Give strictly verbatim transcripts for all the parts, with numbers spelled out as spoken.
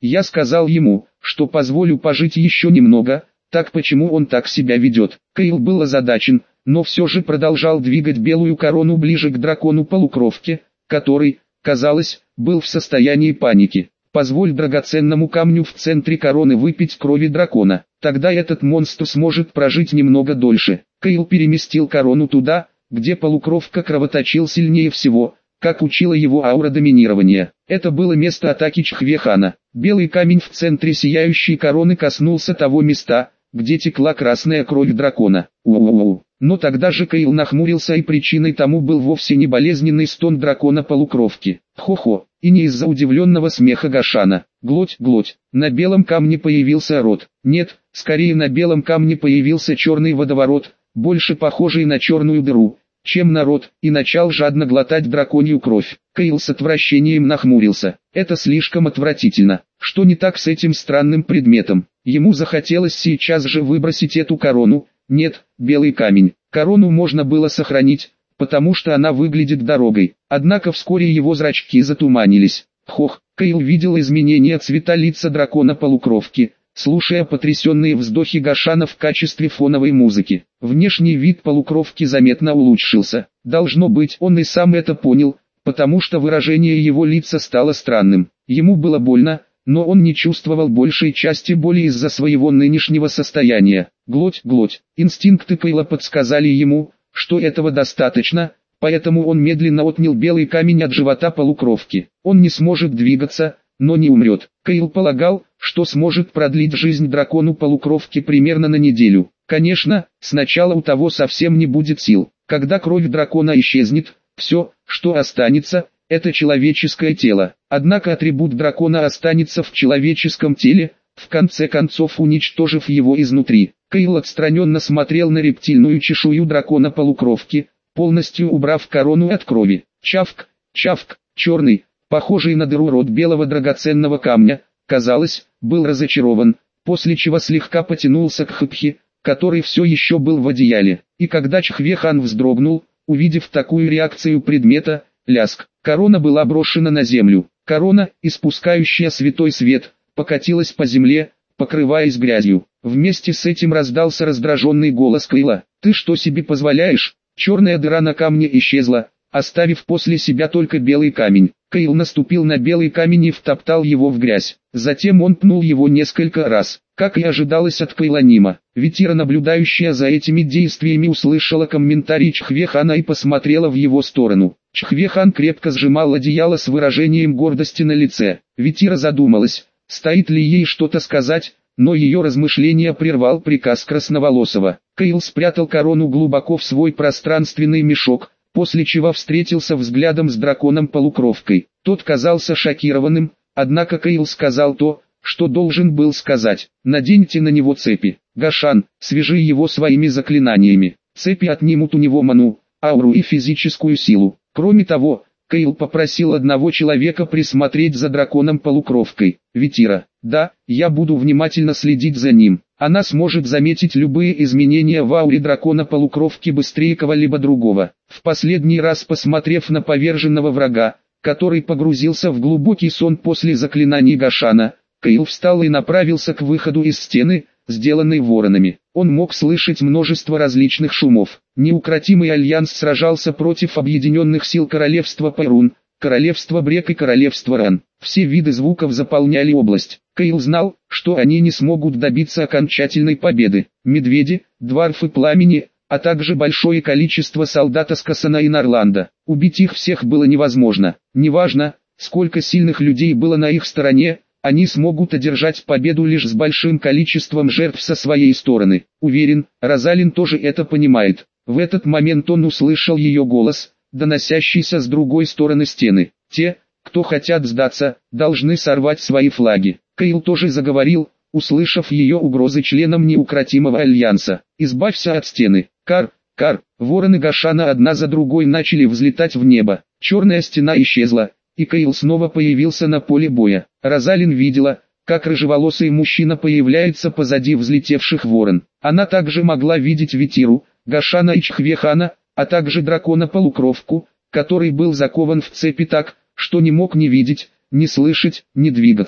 Я сказал ему, что позволю пожить еще немного, так почему он так себя ведет? Кейл был озадачен, но все же продолжал двигать белую корону ближе к дракону-полукровке, который, казалось, был в состоянии паники. Позволь драгоценному камню в центре короны выпить крови дракона, тогда этот монстр сможет прожить немного дольше. Кейл переместил корону туда, где полукровка кровоточил сильнее всего, как учила его аура доминирования. Это было место атаки Чхвехана. Белый камень в центре сияющей короны коснулся того места, где текла красная кровь дракона. У-у-у. Но тогда же Кейл нахмурился, и причиной тому был вовсе не болезненный стон дракона-полукровки. Хо-хо, и не из-за удивленного смеха Гашана. Глоть-глоть, на белом камне появился рот. Нет, скорее на белом камне появился черный водоворот, больше похожий на черную дыру, чем на рот, и начал жадно глотать драконью кровь. Кейл с отвращением нахмурился. Это слишком отвратительно. Что не так с этим странным предметом? Ему захотелось сейчас же выбросить эту корону. Нет, белый камень. Корону можно было сохранить, потому что она выглядит дорогой. Однако вскоре его зрачки затуманились. Хох, Кейл видел изменения цвета лица дракона-полукровки, слушая потрясенные вздохи Гашана в качестве фоновой музыки. Внешний вид полукровки заметно улучшился. Должно быть, он и сам это понял, потому что выражение его лица стало странным. Ему было больно, но он не чувствовал большей части боли из-за своего нынешнего состояния. Глоть-глоть. Инстинкты Кейла подсказали ему, что этого достаточно, поэтому он медленно отнял белый камень от живота полукровки. Он не сможет двигаться, но не умрет. Кейл полагал, что сможет продлить жизнь дракону-полукровки примерно на неделю. Конечно, сначала у того совсем не будет сил. Когда кровь дракона исчезнет, все, что останется, это человеческое тело. Однако атрибут дракона останется в человеческом теле, в конце концов уничтожив его изнутри. Кейл отстраненно смотрел на рептильную чешую дракона-полукровки, полностью убрав корону от крови. Чавк, чавк, черный, похожий на дыру рот белого драгоценного камня, казалось, был разочарован, после чего слегка потянулся к Хпхе, который все еще был в одеяле. И когда Чхвехан вздрогнул, увидев такую реакцию предмета, ляск, корона была брошена на землю. Корона, испускающая святой свет, покатилась по земле, покрываясь грязью. Вместе с этим раздался раздраженный голос Кейла. «Ты что себе позволяешь?» Черная дыра на камне исчезла, оставив после себя только белый камень. Кейл наступил на белый камень и втоптал его в грязь. Затем он пнул его несколько раз. Как и ожидалось от Кейланима, Витира, наблюдающая за этими действиями, услышала комментарий Чхвехана и посмотрела в его сторону. Чхвехан крепко сжимал одеяло с выражением гордости на лице. Витира задумалась, стоит ли ей что-то сказать, но ее размышления прервал приказ Красноволосого. Кейл спрятал корону глубоко в свой пространственный мешок, после чего встретился взглядом с драконом-полукровкой. Тот казался шокированным, однако Кейл сказал то, что должен был сказать. «Наденьте на него цепи. Гашан, свяжи его своими заклинаниями. Цепи отнимут у него ману, ауру и физическую силу». Кроме того, Кейл попросил одного человека присмотреть за драконом-полукровкой. Витира: «Да, я буду внимательно следить за ним. Она сможет заметить любые изменения в ауре дракона-полукровки быстрее кого-либо другого». В последний раз посмотрев на поверженного врага, который погрузился в глубокий сон после заклинаний Гашана, Кейл встал и направился к выходу из стены, сделанной воронами. Он мог слышать множество различных шумов. Неукротимый альянс сражался против объединенных сил королевства Перун, королевства Брек и королевства Ран. Все виды звуков заполняли область. Кейл знал, что они не смогут добиться окончательной победы. Медведи, дварфы пламени, а также большое количество солдат Аскасана и Нарланда. Убить их всех было невозможно. Неважно, сколько сильных людей было на их стороне, они смогут одержать победу лишь с большим количеством жертв со своей стороны. Уверен, Розалин тоже это понимает. В этот момент он услышал ее голос, доносящийся с другой стороны стены. Те, кто хотят сдаться, должны сорвать свои флаги. Кейл тоже заговорил, услышав ее угрозы членам неукротимого альянса. «Избавься от стены. Кар, кар». Вороны Гашана одна за другой начали взлетать в небо. Черная стена исчезла, и Кейл снова появился на поле боя. Розалин видела, как рыжеволосый мужчина появляется позади взлетевших ворон. Она также могла видеть Витиру, Гашана и Чхвехана, а также дракона-полукровку, который был закован в цепи так, что не мог ни видеть, ни слышать, ни двигаться.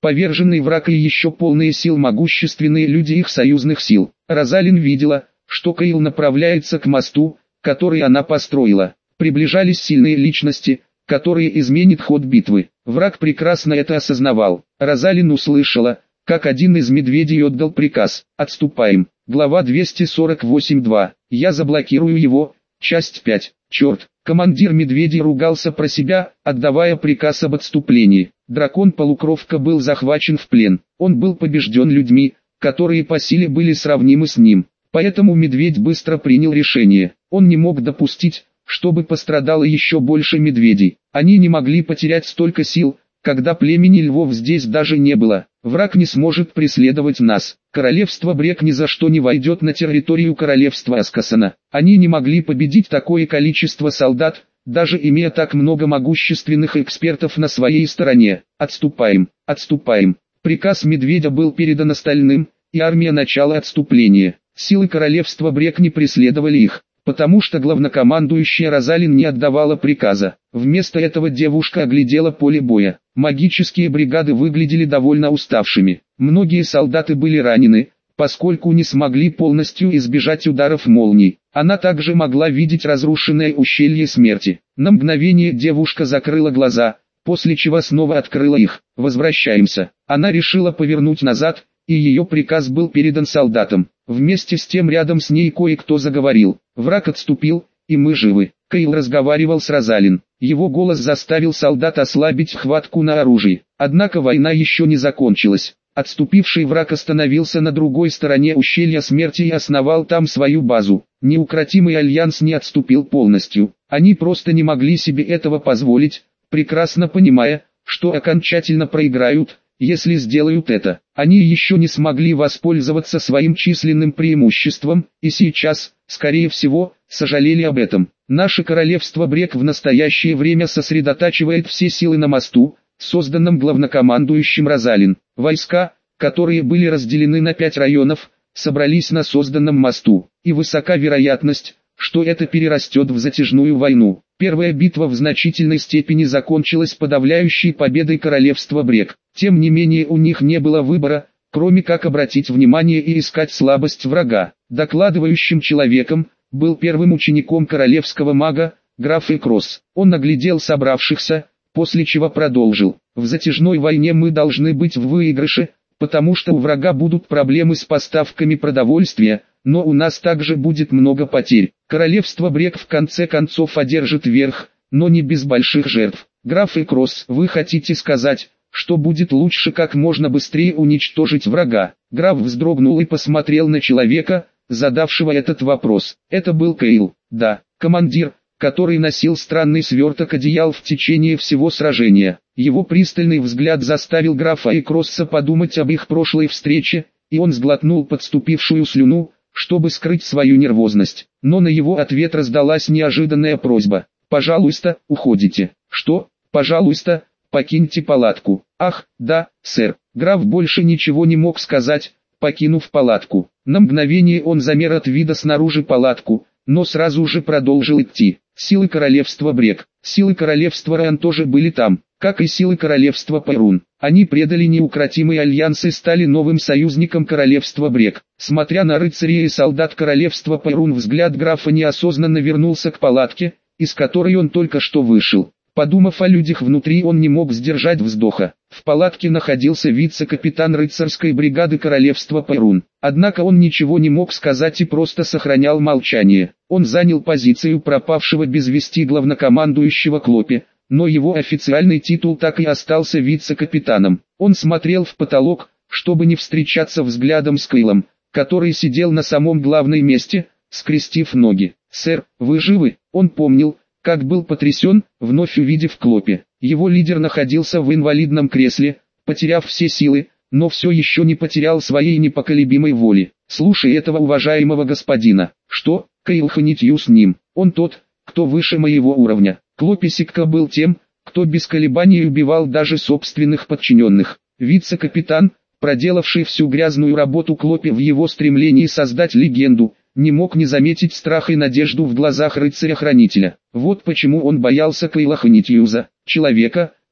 Поверженный враг и еще полные сил могущественные люди их союзных сил. Розалин видела, что Кайл направляется к мосту, который она построила. Приближались сильные личности, которые изменят ход битвы. Враг прекрасно это осознавал. Розалин услышала, как один из медведей отдал приказ: «Отступаем». Глава двести сорок восемь два. «Я заблокирую его». Часть пять. Черт. Командир медведей ругался про себя, отдавая приказ об отступлении. Дракон-полукровка был захвачен в плен. Он был побежден людьми, которые по силе были сравнимы с ним. Поэтому медведь быстро принял решение. Он не мог допустить, чтобы пострадало еще больше медведей. Они не могли потерять столько сил, когда племени львов здесь даже не было. Враг не сможет преследовать нас. Королевство Брек ни за что не войдет на территорию королевства Аскасана. Они не могли победить такое количество солдат, даже имея так много могущественных экспертов на своей стороне. «Отступаем, отступаем». Приказ медведя был передан остальным, и армия начала отступления. Силы королевства Брек не преследовали их, потому что главнокомандующая Розалин не отдавала приказа. Вместо этого девушка оглядела поле боя. Магические бригады выглядели довольно уставшими. Многие солдаты были ранены, поскольку не смогли полностью избежать ударов молний. Она также могла видеть разрушенное ущелье смерти. На мгновение девушка закрыла глаза, после чего снова открыла их. «Возвращаемся». Она решила повернуть назад, и ее приказ был передан солдатам. Вместе с тем рядом с ней кое-кто заговорил. «Враг отступил, и мы живы». Кайл разговаривал с Розалин. Его голос заставил солдат ослабить хватку на оружии. Однако война еще не закончилась. Отступивший враг остановился на другой стороне ущелья смерти и основал там свою базу. Неукротимый альянс не отступил полностью. Они просто не могли себе этого позволить, прекрасно понимая, что окончательно проиграют, если сделают это. Они еще не смогли воспользоваться своим численным преимуществом, и сейчас, скорее всего, сожалели об этом. Наше королевство Брек в настоящее время сосредотачивает все силы на мосту, созданном главнокомандующим Розалин. Войска, которые были разделены на пять районов, собрались на созданном мосту, и высока вероятность, что это перерастет в затяжную войну. Первая битва в значительной степени закончилась подавляющей победой королевства Брек. Тем не менее у них не было выбора, кроме как обратить внимание и искать слабость врага. Докладывающим человеком был первым учеником королевского мага, граф Экрос. Он наглядел собравшихся, после чего продолжил: «В затяжной войне мы должны быть в выигрыше, потому что у врага будут проблемы с поставками продовольствия, но у нас также будет много потерь. Королевство Брек в конце концов одержит верх, но не без больших жертв. Граф Экрос, вы хотите сказать, что будет лучше как можно быстрее уничтожить врага?» Граф вздрогнул и посмотрел на человека, задавшего этот вопрос. Это был Кайл. «Да, командир, который носил странный сверток одеял в течение всего сражения». Его пристальный взгляд заставил графа Экросса подумать об их прошлой встрече, и он сглотнул подступившую слюну, чтобы скрыть свою нервозность. Но на его ответ раздалась неожиданная просьба: «Пожалуйста, уходите». «Что? Пожалуйста, покиньте палатку». «Ах, да, сэр». Граф больше ничего не мог сказать, покинув палатку. На мгновение он замер от вида снаружи палатку, но сразу же продолжил идти. Силы королевства Брек, силы королевства Ран тоже были там, как и силы королевства Перун. Они предали неукротимый альянс и стали новым союзником королевства Брек. Смотря на рыцарей и солдат королевства Перун, взгляд графа неосознанно вернулся к палатке, из которой он только что вышел. Подумав о людях внутри, он не мог сдержать вздоха. В палатке находился вице-капитан рыцарской бригады королевства Перун. Однако он ничего не мог сказать и просто сохранял молчание. Он занял позицию пропавшего без вести главнокомандующего Клопи, но его официальный титул так и остался вице-капитаном. Он смотрел в потолок, чтобы не встречаться взглядом с Кайлом, который сидел на самом главном месте, скрестив ноги. «Сэр, вы живы?» Он помнил, как был потрясен, вновь увидев Клопи. Его лидер находился в инвалидном кресле, потеряв все силы, но все еще не потерял своей непоколебимой воли. «Слушай этого уважаемого господина». «Что?» Кайл ханитью с ним. «Он тот, кто выше моего уровня». Клопи Сикка был тем, кто без колебаний убивал даже собственных подчиненных. Вице-капитан, проделавший всю грязную работу Клопи в его стремлении создать легенду, не мог не заметить страх и надежду в глазах рыцаря-хранителя. Вот почему он боялся Кайла Ханитьюза, человека,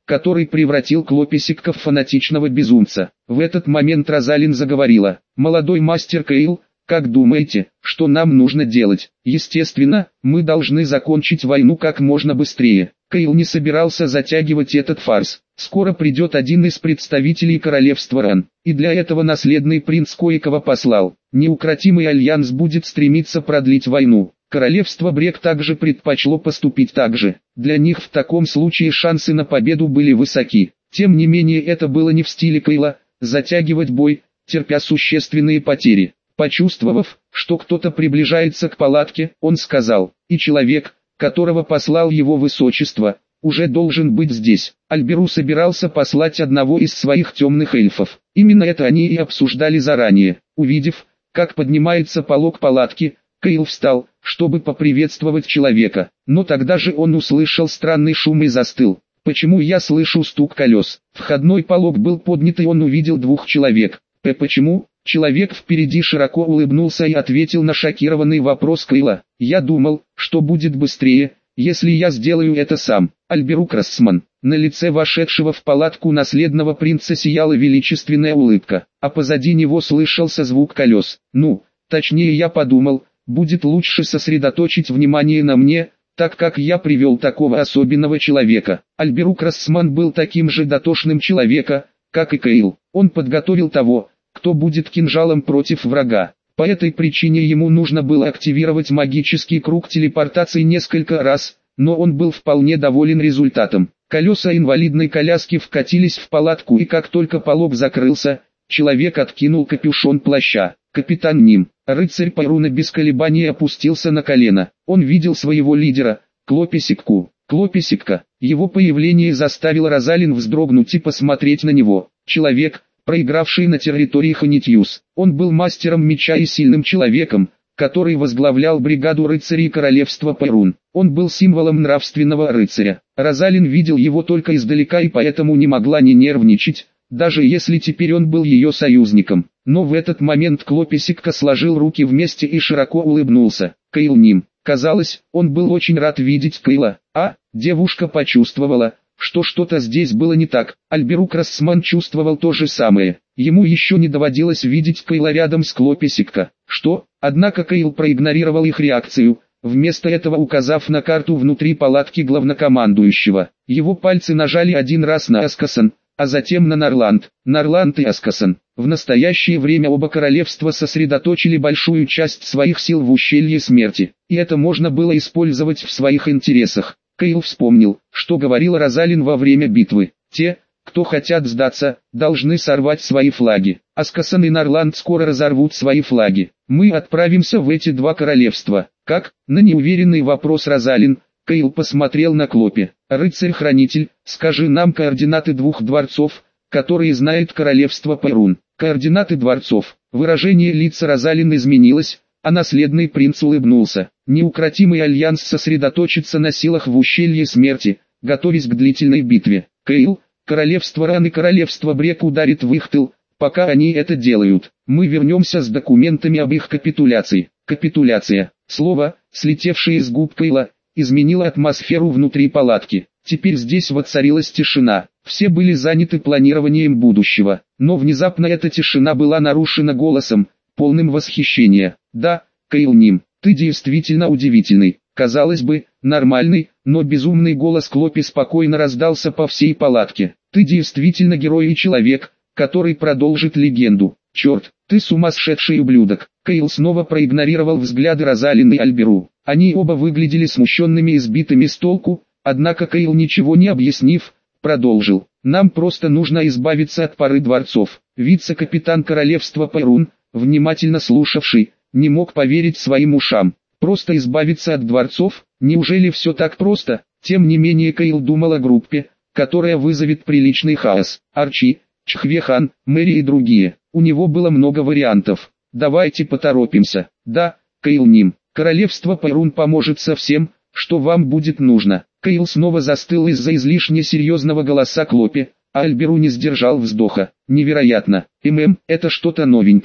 который превратил Клописикка в фанатичного безумца. В этот момент Розалин заговорила: «Молодой мастер Кейл, как думаете, что нам нужно делать? Естественно, мы должны закончить войну как можно быстрее». Кейл не собирался затягивать этот фарс. Скоро придет один из представителей королевства Ран, и для этого наследный принц кое-кого послал. Неукротимый альянс будет стремиться продлить войну. Королевство Брек также предпочло поступить так же. Для них в таком случае шансы на победу были высоки. Тем не менее, это было не в стиле Кейла – затягивать бой, терпя существенные потери. Почувствовав, что кто-то приближается к палатке, он сказал: «И человек, которого послал его высочество, уже должен быть здесь». Альберу собирался послать одного из своих темных эльфов. Именно это они и обсуждали заранее. Увидев, как поднимается полог палатки, Кейл встал, чтобы поприветствовать человека, но тогда же он услышал странный шум и застыл. «Почему я слышу стук колес?» Входной полог был поднят, и он увидел двух человек. «П почему?» Человек впереди широко улыбнулся и ответил на шокированный вопрос Кейла: «Я думал, что будет быстрее, если я сделаю это сам». Альберу Крассман. На лице вошедшего в палатку наследного принца сияла величественная улыбка, а позади него слышался звук колес. «Ну, точнее я подумал, будет лучше сосредоточить внимание на мне, так как я привел такого особенного человека». Альберу Крассман был таким же дотошным человека, как и Кейл. Он подготовил того, кто будет кинжалом против врага. По этой причине ему нужно было активировать магический круг телепортации несколько раз, но он был вполне доволен результатом. Колеса инвалидной коляски вкатились в палатку, и как только полог закрылся, человек откинул капюшон плаща. Капитан Ним, рыцарь Пайруна, без колебаний опустился на колено. Он видел своего лидера, Клописикку. Клописикка. Его появление заставило Розалин вздрогнуть и посмотреть на него. Человек, проигравший на территории Ханитьюс. Он был мастером меча и сильным человеком, который возглавлял бригаду рыцарей королевства Пайрун. Он был символом нравственного рыцаря. Розалин видел его только издалека и поэтому не могла не нервничать, даже если теперь он был ее союзником. Но в этот момент Клописикка сложил руки вместе и широко улыбнулся. Кейл Ним. Казалось, он был очень рад видеть Кейла, а девушка почувствовала, что что-то здесь было не так. Альберу Крассман чувствовал то же самое. Ему еще не доводилось видеть Кейла рядом с Клописикка. Что? Однако Кейл проигнорировал их реакцию, вместо этого указав на карту внутри палатки главнокомандующего. Его пальцы нажали один раз на Аскасан, а затем на Нарланд. Нарланд и Аскасан. В настоящее время оба королевства сосредоточили большую часть своих сил в ущелье смерти, и это можно было использовать в своих интересах. Кейл вспомнил, что говорил Розалин во время битвы. Те, кто хотят сдаться, должны сорвать свои флаги. Аскасан и Нарланд скоро разорвут свои флаги. Мы отправимся в эти два королевства. Как? На неуверенный вопрос Розалин, Кейл посмотрел на Клопи. Рыцарь-хранитель, скажи нам координаты двух дворцов, которые знает королевство Пайрун. Координаты дворцов. Выражение лица Розалин изменилось, а наследный принц улыбнулся. Неукротимый альянс сосредоточится на силах в ущелье смерти, готовясь к длительной битве. Кейл, королевство Ран и королевство Брек ударит в их тыл, пока они это делают. Мы вернемся с документами об их капитуляции. Капитуляция. Слово, слетевшее с губ Кейла, изменило атмосферу внутри палатки. Теперь здесь воцарилась тишина. Все были заняты планированием будущего. Но внезапно эта тишина была нарушена голосом, полным восхищения. «Да, Кейл Ним, ты действительно удивительный». Казалось бы, нормальный, но безумный голос Клопи спокойно раздался по всей палатке. «Ты действительно герой и человек, который продолжит легенду. Черт, ты сумасшедший ублюдок». Кейл снова проигнорировал взгляды Розалин и Альберу. Они оба выглядели смущенными и сбитыми с толку, однако Кейл, ничего не объяснив, продолжил. «Нам просто нужно избавиться от пары дворцов». Вице-капитан королевства Пайрун, внимательно слушавший, не мог поверить своим ушам. Просто избавиться от дворцов? Неужели все так просто? Тем не менее Кейл думал о группе, которая вызовет приличный хаос. Арчи, Чхвехан, Мэри и другие. У него было много вариантов. Давайте поторопимся. Да, Кейл Ним, королевство Пайрун поможет со всем, что вам будет нужно. Кейл снова застыл из-за излишне серьезного голоса Клопи, а Альберу не сдержал вздоха. Невероятно. ММ, это что-то новенькое.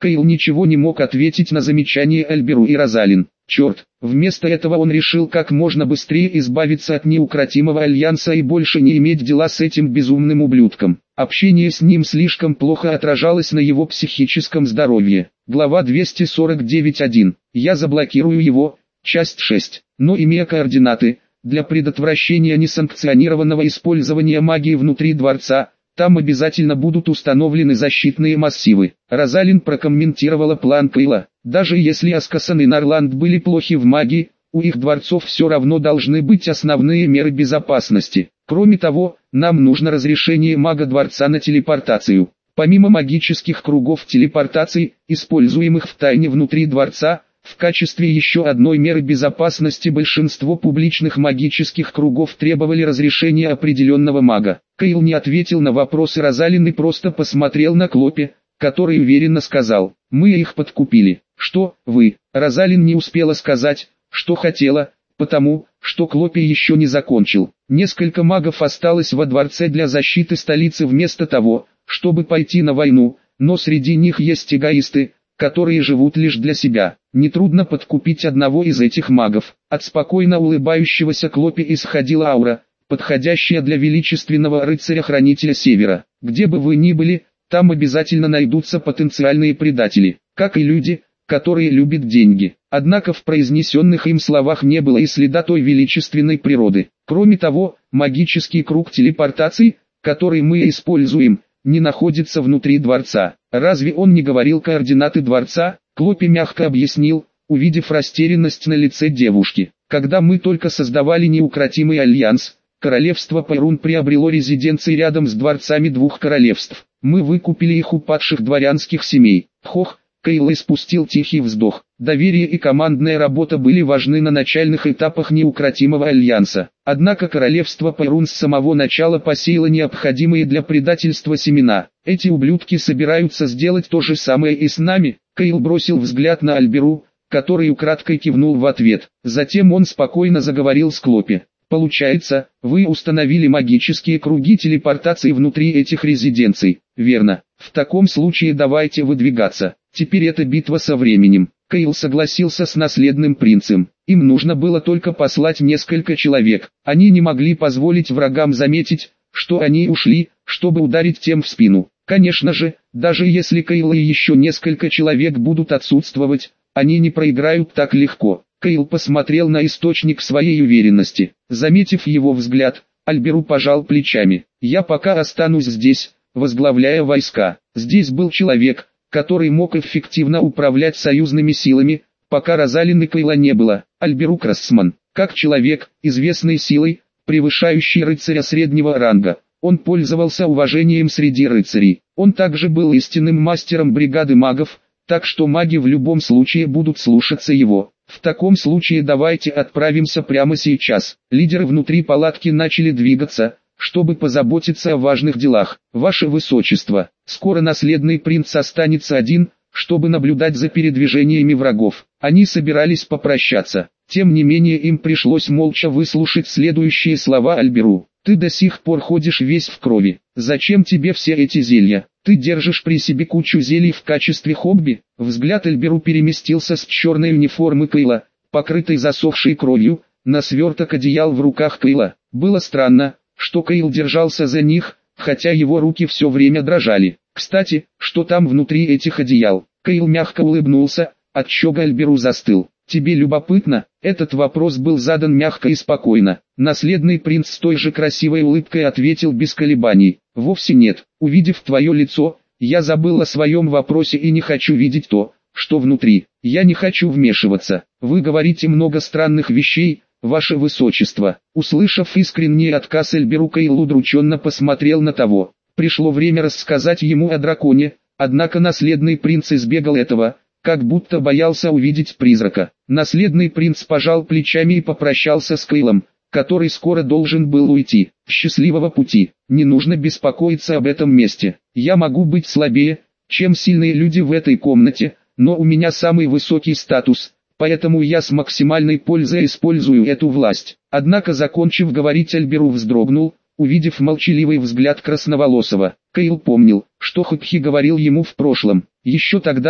Кейл ничего не мог ответить на замечание Альберу и Розалин. Черт, вместо этого он решил как можно быстрее избавиться от неукротимого альянса и больше не иметь дела с этим безумным ублюдком. Общение с ним слишком плохо отражалось на его психическом здоровье. Глава двести сорок девять точка один. Я заблокирую его. Часть шесть. Но имея координаты, для предотвращения несанкционированного использования магии внутри дворца, там обязательно будут установлены защитные массивы. Розалин прокомментировала план Кейла. Даже если Аскасан и Нарланд были плохи в магии, у их дворцов все равно должны быть основные меры безопасности. Кроме того, нам нужно разрешение мага дворца на телепортацию. Помимо магических кругов телепортации, используемых в тайне внутри дворца, в качестве еще одной меры безопасности большинство публичных магических кругов требовали разрешения определенного мага. Кейл не ответил на вопросы Розалин и просто посмотрел на Клопи, который уверенно сказал: «Мы их подкупили». «Что, вы?» Розалин не успела сказать, что хотела, потому, что Клопи еще не закончил. Несколько магов осталось во дворце для защиты столицы вместо того, чтобы пойти на войну, но среди них есть эгоисты, которые живут лишь для себя. Нетрудно подкупить одного из этих магов. От спокойно улыбающегося Клопи исходила аура, подходящая для величественного рыцаря-хранителя Севера. Где бы вы ни были, там обязательно найдутся потенциальные предатели, как и люди, которые любят деньги. Однако в произнесенных им словах не было и следа той величественной природы. Кроме того, магический круг телепортации, который мы используем, не находится внутри дворца. Разве он не говорил координаты дворца? Клопи мягко объяснил, увидев растерянность на лице девушки. Когда мы только создавали неукротимый альянс, королевство Пайрун приобрело резиденции рядом с дворцами двух королевств. Мы выкупили их у падших дворянских семей. Хох, Кейл испустил тихий вздох. Доверие и командная работа были важны на начальных этапах неукротимого альянса. Однако королевство Пайрун с самого начала посеяло необходимые для предательства семена. Эти ублюдки собираются сделать то же самое и с нами. Кейл бросил взгляд на Альберу, который украдкой кивнул в ответ. Затем он спокойно заговорил с Клопи. Получается, вы установили магические круги телепортации внутри этих резиденций, верно? В таком случае давайте выдвигаться. Теперь это битва со временем. Кейл согласился с наследным принцем. Им нужно было только послать несколько человек. Они не могли позволить врагам заметить, что они ушли, чтобы ударить тем в спину. Конечно же, даже если Кейл и еще несколько человек будут отсутствовать, они не проиграют так легко. Кейл посмотрел на источник своей уверенности. Заметив его взгляд, Альберу пожал плечами. «Я пока останусь здесь, возглавляя войска». Здесь был человек, который мог эффективно управлять союзными силами, пока Розалин и Кейла не было. Альберу Крассман, как человек, известный силой, превышающий рыцаря среднего ранга, он пользовался уважением среди рыцарей. Он также был истинным мастером бригады магов, так что маги в любом случае будут слушаться его. В таком случае давайте отправимся прямо сейчас. Лидеры внутри палатки начали двигаться, чтобы позаботиться о важных делах. Ваше Высочество, скоро наследный принц останется один, чтобы наблюдать за передвижениями врагов. Они собирались попрощаться. Тем не менее им пришлось молча выслушать следующие слова Альберу. «Ты до сих пор ходишь весь в крови. Зачем тебе все эти зелья? Ты держишь при себе кучу зелий в качестве хобби?» Взгляд Альберу переместился с черной униформы Кейла, покрытой засохшей кровью, на сверток одеял в руках Кейла. Было странно, что Кейл держался за них, хотя его руки все время дрожали. «Кстати, что там внутри этих одеял?» Кейл мягко улыбнулся, отчего Альберу застыл. «Тебе любопытно?» Этот вопрос был задан мягко и спокойно. Наследный принц с той же красивой улыбкой ответил без колебаний. «Вовсе нет. Увидев твое лицо, я забыл о своем вопросе и не хочу видеть то, что внутри. Я не хочу вмешиваться. Вы говорите много странных вещей, ваше высочество». Услышав искренний отказ Альберу, Кейл удрученно посмотрел на того. Пришло время рассказать ему о драконе, однако наследный принц избегал этого, как будто боялся увидеть призрака. Наследный принц пожал плечами и попрощался с Кейлом, который скоро должен был уйти. «Счастливого пути, не нужно беспокоиться об этом месте. Я могу быть слабее, чем сильные люди в этой комнате, но у меня самый высокий статус, поэтому я с максимальной пользой использую эту власть». Однако, закончив говорить, Альберу вздрогнул, увидев молчаливый взгляд красноволосого. Кейл помнил, что Хопхи говорил ему в прошлом. Еще тогда,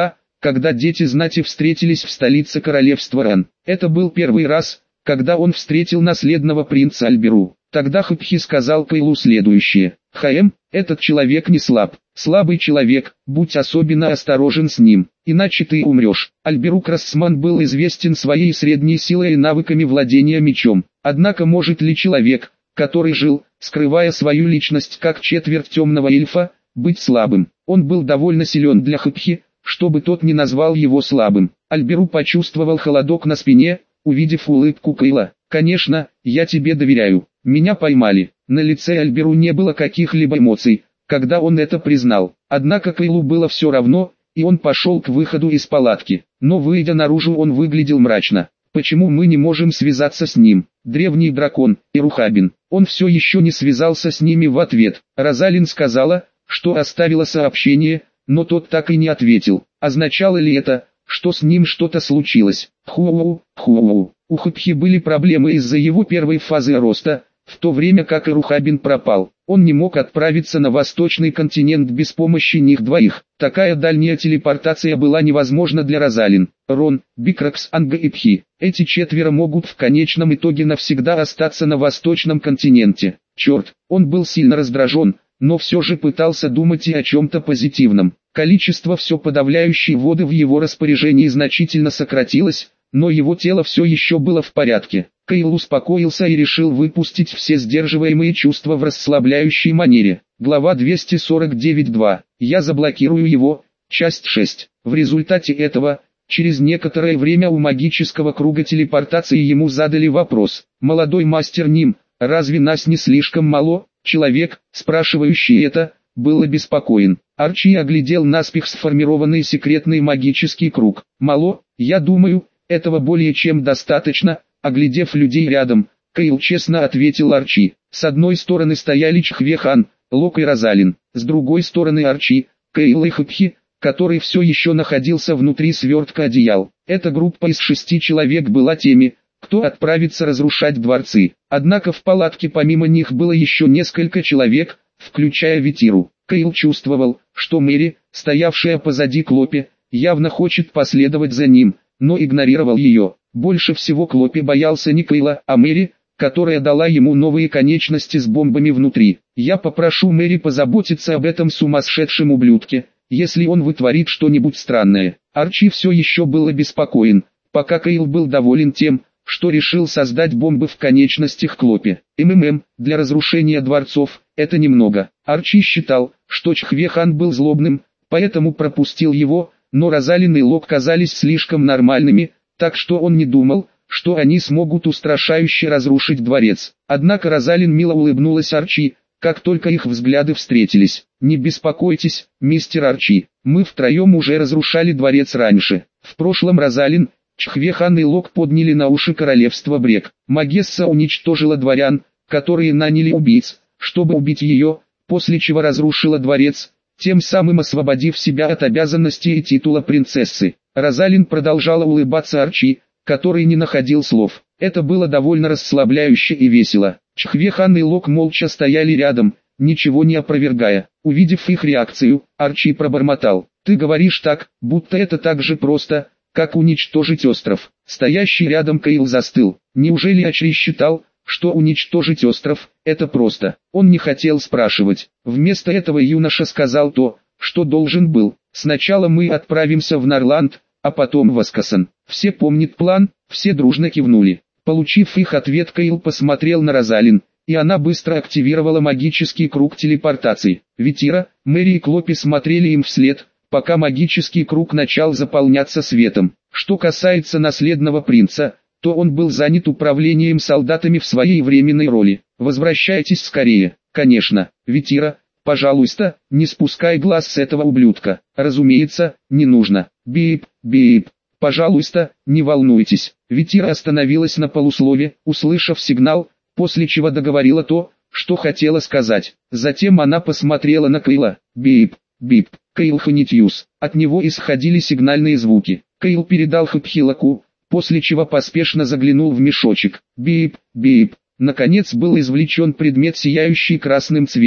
когда дети знати встретились в столице королевства Ран. Это был первый раз, когда он встретил наследного принца Альберу. Тогда Хапхи сказал Каилу следующее: «Хаэм, этот человек не слаб. Слабый человек, будь особенно осторожен с ним, иначе ты умрешь». Альберу Красман был известен своей средней силой и навыками владения мечом. Однако может ли человек, который жил, скрывая свою личность как четверть темного эльфа, быть слабым? Он был довольно силен для Хапхи, чтобы тот не назвал его слабым. Альберу почувствовал холодок на спине, увидев улыбку Каила. «Конечно, я тебе доверяю. Меня поймали». На лице Альберу не было каких-либо эмоций, когда он это признал. Однако Каилу было все равно, и он пошел к выходу из палатки. Но выйдя наружу, он выглядел мрачно. «Почему мы не можем связаться с ним?» Древний дракон, Ирухабин. Он все еще не связался с ними в ответ. Розалин сказала, что оставила сообщение, но тот так и не ответил. Означало ли это, что с ним что-то случилось? Хуоу, хуоу. У Хапхи были проблемы из-за его первой фазы роста, в то время как Ирухабин пропал. Он не мог отправиться на восточный континент без помощи них двоих. Такая дальняя телепортация была невозможна для Розалин, Рон, Бикракс, Анга и Пхи. Эти четверо могут в конечном итоге навсегда остаться на восточном континенте. Черт, он был сильно раздражен, но все же пытался думать и о чем-то позитивном. Количество все подавляющей воды в его распоряжении значительно сократилось, но его тело все еще было в порядке. Каил успокоился и решил выпустить все сдерживаемые чувства в расслабляющей манере. Глава двести сорок девять точка два. Я заблокирую его. Часть шесть. В результате этого, через некоторое время у магического круга телепортации ему задали вопрос: «Молодой мастер Ним, разве нас не слишком мало?» Человек, спрашивающий это, был обеспокоен. Арчи оглядел наспех сформированный секретный магический круг. «Мало, я думаю, этого более чем достаточно». Оглядев людей рядом, Каил честно ответил Арчи. С одной стороны стояли Чхвехан, Лок и Розалин, с другой стороны Арчи, Каил и Хапхи, который все еще находился внутри свертка одеял. Эта группа из шести человек была теми, кто отправится разрушать дворцы. Однако в палатке помимо них было еще несколько человек, включая Ветиру. Каил чувствовал, что Мэри, стоявшая позади Клопи, явно хочет последовать за ним, но игнорировал ее. Больше всего Клопи боялся не Каила, а Мэри, которая дала ему новые конечности с бомбами внутри. «Я попрошу Мэри позаботиться об этом сумасшедшем ублюдке, если он вытворит что-нибудь странное». Арчи все еще был обеспокоен, пока Каил был доволен тем, что решил создать бомбы в конечностях Клопи. МММ, для разрушения дворцов, это немного. Арчи считал, что Чхвехан был злобным, поэтому пропустил его, но Розалин и Лок казались слишком нормальными, так что он не думал, что они смогут устрашающе разрушить дворец. Однако Розалин мило улыбнулась Арчи, как только их взгляды встретились. «Не беспокойтесь, мистер Арчи, мы втроем уже разрушали дворец раньше». В прошлом Розалин, Чхвехан и Лок подняли на уши королевство Брек. Магесса уничтожила дворян, которые наняли убийц, чтобы убить ее, после чего разрушила дворец, тем самым освободив себя от обязанностей и титула принцессы. Розалин продолжала улыбаться Арчи, который не находил слов. Это было довольно расслабляюще и весело. Чхвехан и Лок молча стояли рядом, ничего не опровергая. Увидев их реакцию, Арчи пробормотал: «Ты говоришь так, будто это так же просто, как уничтожить остров». Стоящий рядом Каил застыл. Неужели Арчи считал, что уничтожить остров – это просто? Он не хотел спрашивать. Вместо этого юноша сказал то, что должен был. «Сначала мы отправимся в Нарланд, а потом в Аскасан». Все помнят план, все дружно кивнули. Получив их ответ, Каил посмотрел на Розалин, и она быстро активировала магический круг телепортации. Ветира, Мэри и Клопи смотрели им вслед, пока магический круг начал заполняться светом. Что касается наследного принца, то он был занят управлением солдатами в своей временной роли. «Возвращайтесь скорее». «Конечно, Ветира, пожалуйста, не спускай глаз с этого ублюдка». «Разумеется, не нужно». «Бип, бип, пожалуйста, не волнуйтесь». Ветира остановилась на полуслове, услышав сигнал, после чего договорила то, что хотела сказать. Затем она посмотрела на Каила. «Бип, бип». Каил Ханитьюс. От него исходили сигнальные звуки. Каил передал Хапхилаку, после чего поспешно заглянул в мешочек. Бип, бип. Наконец был извлечен предмет, сияющий красным цветом.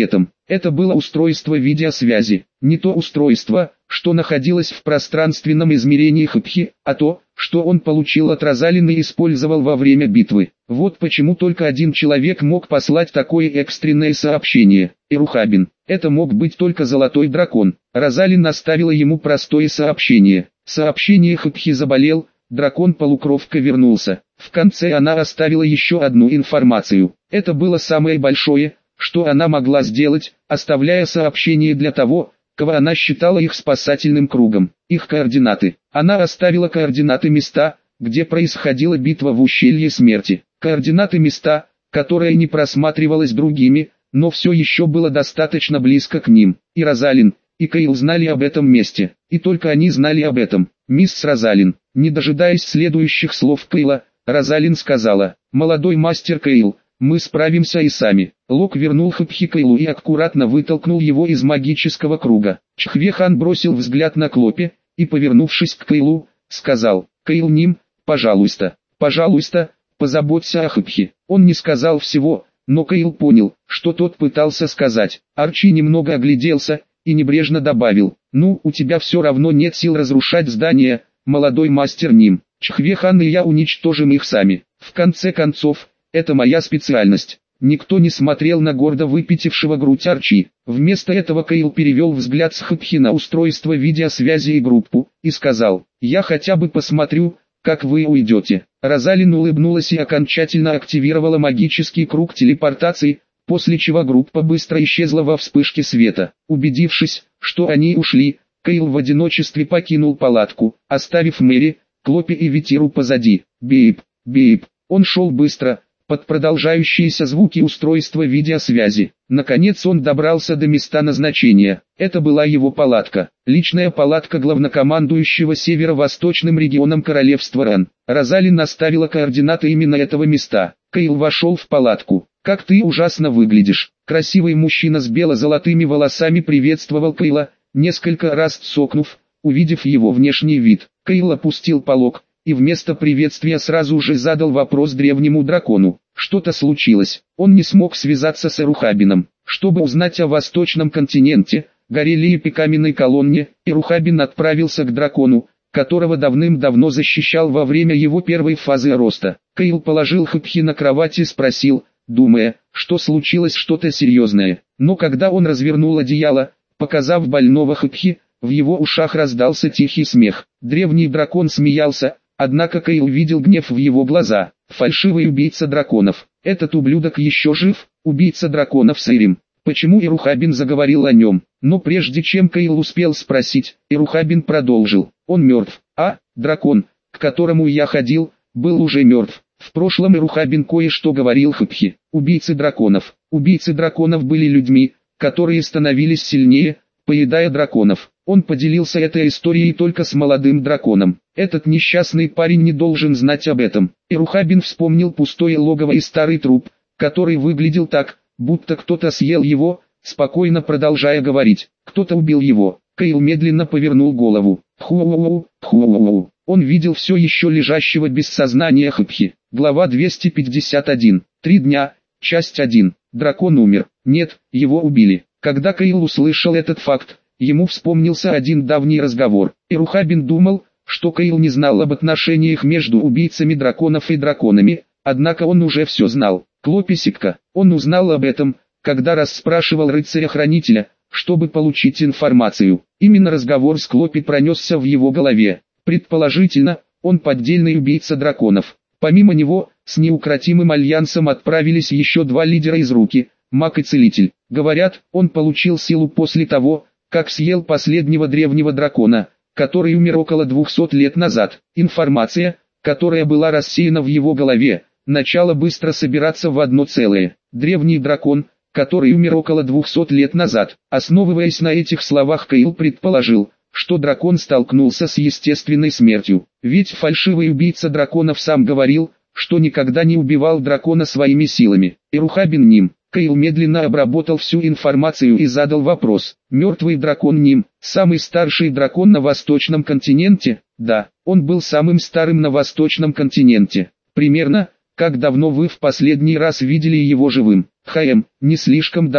Это было устройство видеосвязи, не то устройство, что находилось в пространственном измерении Хыпхи, а то, что он получил от Розалины и использовал во время битвы. Вот почему только один человек мог послать такое экстренное сообщение – Эрухабин. Это мог быть только Золотой Дракон. Розалин оставила ему простое сообщение. Сообщение Хыпхи заболел, дракон-полукровка вернулся. В конце она оставила еще одну информацию. Это было самое большое, что она могла сделать, оставляя сообщение для того, кого она считала их спасательным кругом. Их координаты. Она оставила координаты места, где происходила битва в ущелье смерти. Координаты места, которое не просматривалось другими, но все еще было достаточно близко к ним. И Розалин, и Кейл знали об этом месте. И только они знали об этом. Мисс Розалин, не дожидаясь следующих слов Кейла, Розалин сказала: «Молодой мастер Кейл, мы справимся и сами». Лок вернул Хыпхи Кейлу и аккуратно вытолкнул его из магического круга. Чхве-хан бросил взгляд на Клопи, и, повернувшись к Кейлу, сказал: «Кейл Ним, пожалуйста, пожалуйста, позаботься о Хыпхи». Он не сказал всего, но Кейл понял, что тот пытался сказать. Арчи немного огляделся, и небрежно добавил: «Ну, у тебя все равно нет сил разрушать здание, молодой мастер Ним. Чхве-хан и я уничтожим их сами. В конце концов, это моя специальность». Никто не смотрел на гордо выпятившего грудь Арчи. Вместо этого Кейл перевел взгляд с Хыпхи на устройство видеосвязи и группу, и сказал: «Я хотя бы посмотрю, как вы уйдете». Розалин улыбнулась и окончательно активировала магический круг телепортации, после чего группа быстро исчезла во вспышке света. Убедившись, что они ушли, Кейл в одиночестве покинул палатку, оставив Мэри, Клопи и Ветиру позади. «Бейб, Бейб». Он шел быстро, под продолжающиеся звуки устройства видеосвязи. Наконец он добрался до места назначения. Это была его палатка, личная палатка главнокомандующего северо-восточным регионом королевства Рен. Розалин оставила координаты именно этого места. Кейл вошел в палатку. «Как ты ужасно выглядишь!» Красивый мужчина с бело-золотыми волосами приветствовал Кейла, несколько раз цокнув, увидев его внешний вид. Кейл опустил полог, и вместо приветствия сразу же задал вопрос древнему дракону. Что-то случилось. Он не смог связаться с Эрухабином, чтобы узнать о восточном континенте, Горелиепе каменной колонне. Эрухабин отправился к дракону, которого давным-давно защищал во время его первой фазы роста. Кейл положил Хыпхи на кровать и спросил, думая, что случилось что-то серьезное. Но когда он развернул одеяло, показав больного Хыпхи, в его ушах раздался тихий смех. Древний дракон смеялся, однако Кейл видел гнев в его глаза. Фальшивый убийца драконов. Этот ублюдок еще жив, убийца драконов Сырим. Почему Эрухабин заговорил о нем? Но прежде чем Кейл успел спросить, Эрухабин продолжил. Он мертв, а, дракон, к которому я ходил, был уже мертв. В прошлом Эрухабин кое-что говорил Хыпхи. Убийцы драконов. Убийцы драконов были людьми, которые становились сильнее, поедая драконов. Он поделился этой историей только с молодым драконом. Этот несчастный парень не должен знать об этом. Эрухабин вспомнил пустое логово и старый труп, который выглядел так, будто кто-то съел его, спокойно продолжая говорить. Кто-то убил его. Кейл медленно повернул голову. Ху-у-у, ху-у-у. Он видел все еще лежащего без сознания Хыпхи. Глава двести пятьдесят один. Три дня, часть один. Дракон умер. Нет, его убили. Когда Кейл услышал этот факт, ему вспомнился один давний разговор. Эрухабин думал, что Кейл не знал об отношениях между убийцами драконов и драконами, однако он уже все знал. Клописикка. Он узнал об этом, когда расспрашивал рыцаря-хранителя, чтобы получить информацию. Именно разговор с Клопи пронесся в его голове. Предположительно, он поддельный убийца драконов. Помимо него, с неукротимым альянсом отправились еще два лидера из руки, маг и целитель. Говорят, он получил силу после того, как съел последнего древнего дракона, который умер около двухсот лет назад. Информация, которая была рассеяна в его голове, начала быстро собираться в одно целое. Древний дракон, который умер около двухсот лет назад. Основываясь на этих словах, Кейл предположил, что дракон столкнулся с естественной смертью. Ведь фальшивый убийца драконов сам говорил, что никогда не убивал дракона своими силами. Эрухабин Ним. Кейл медленно обработал всю информацию и задал вопрос. Мертвый дракон Ним, самый старший дракон на восточном континенте? Да, он был самым старым на восточном континенте. Примерно, как давно вы в последний раз видели его живым? Хаэм, не слишком давно.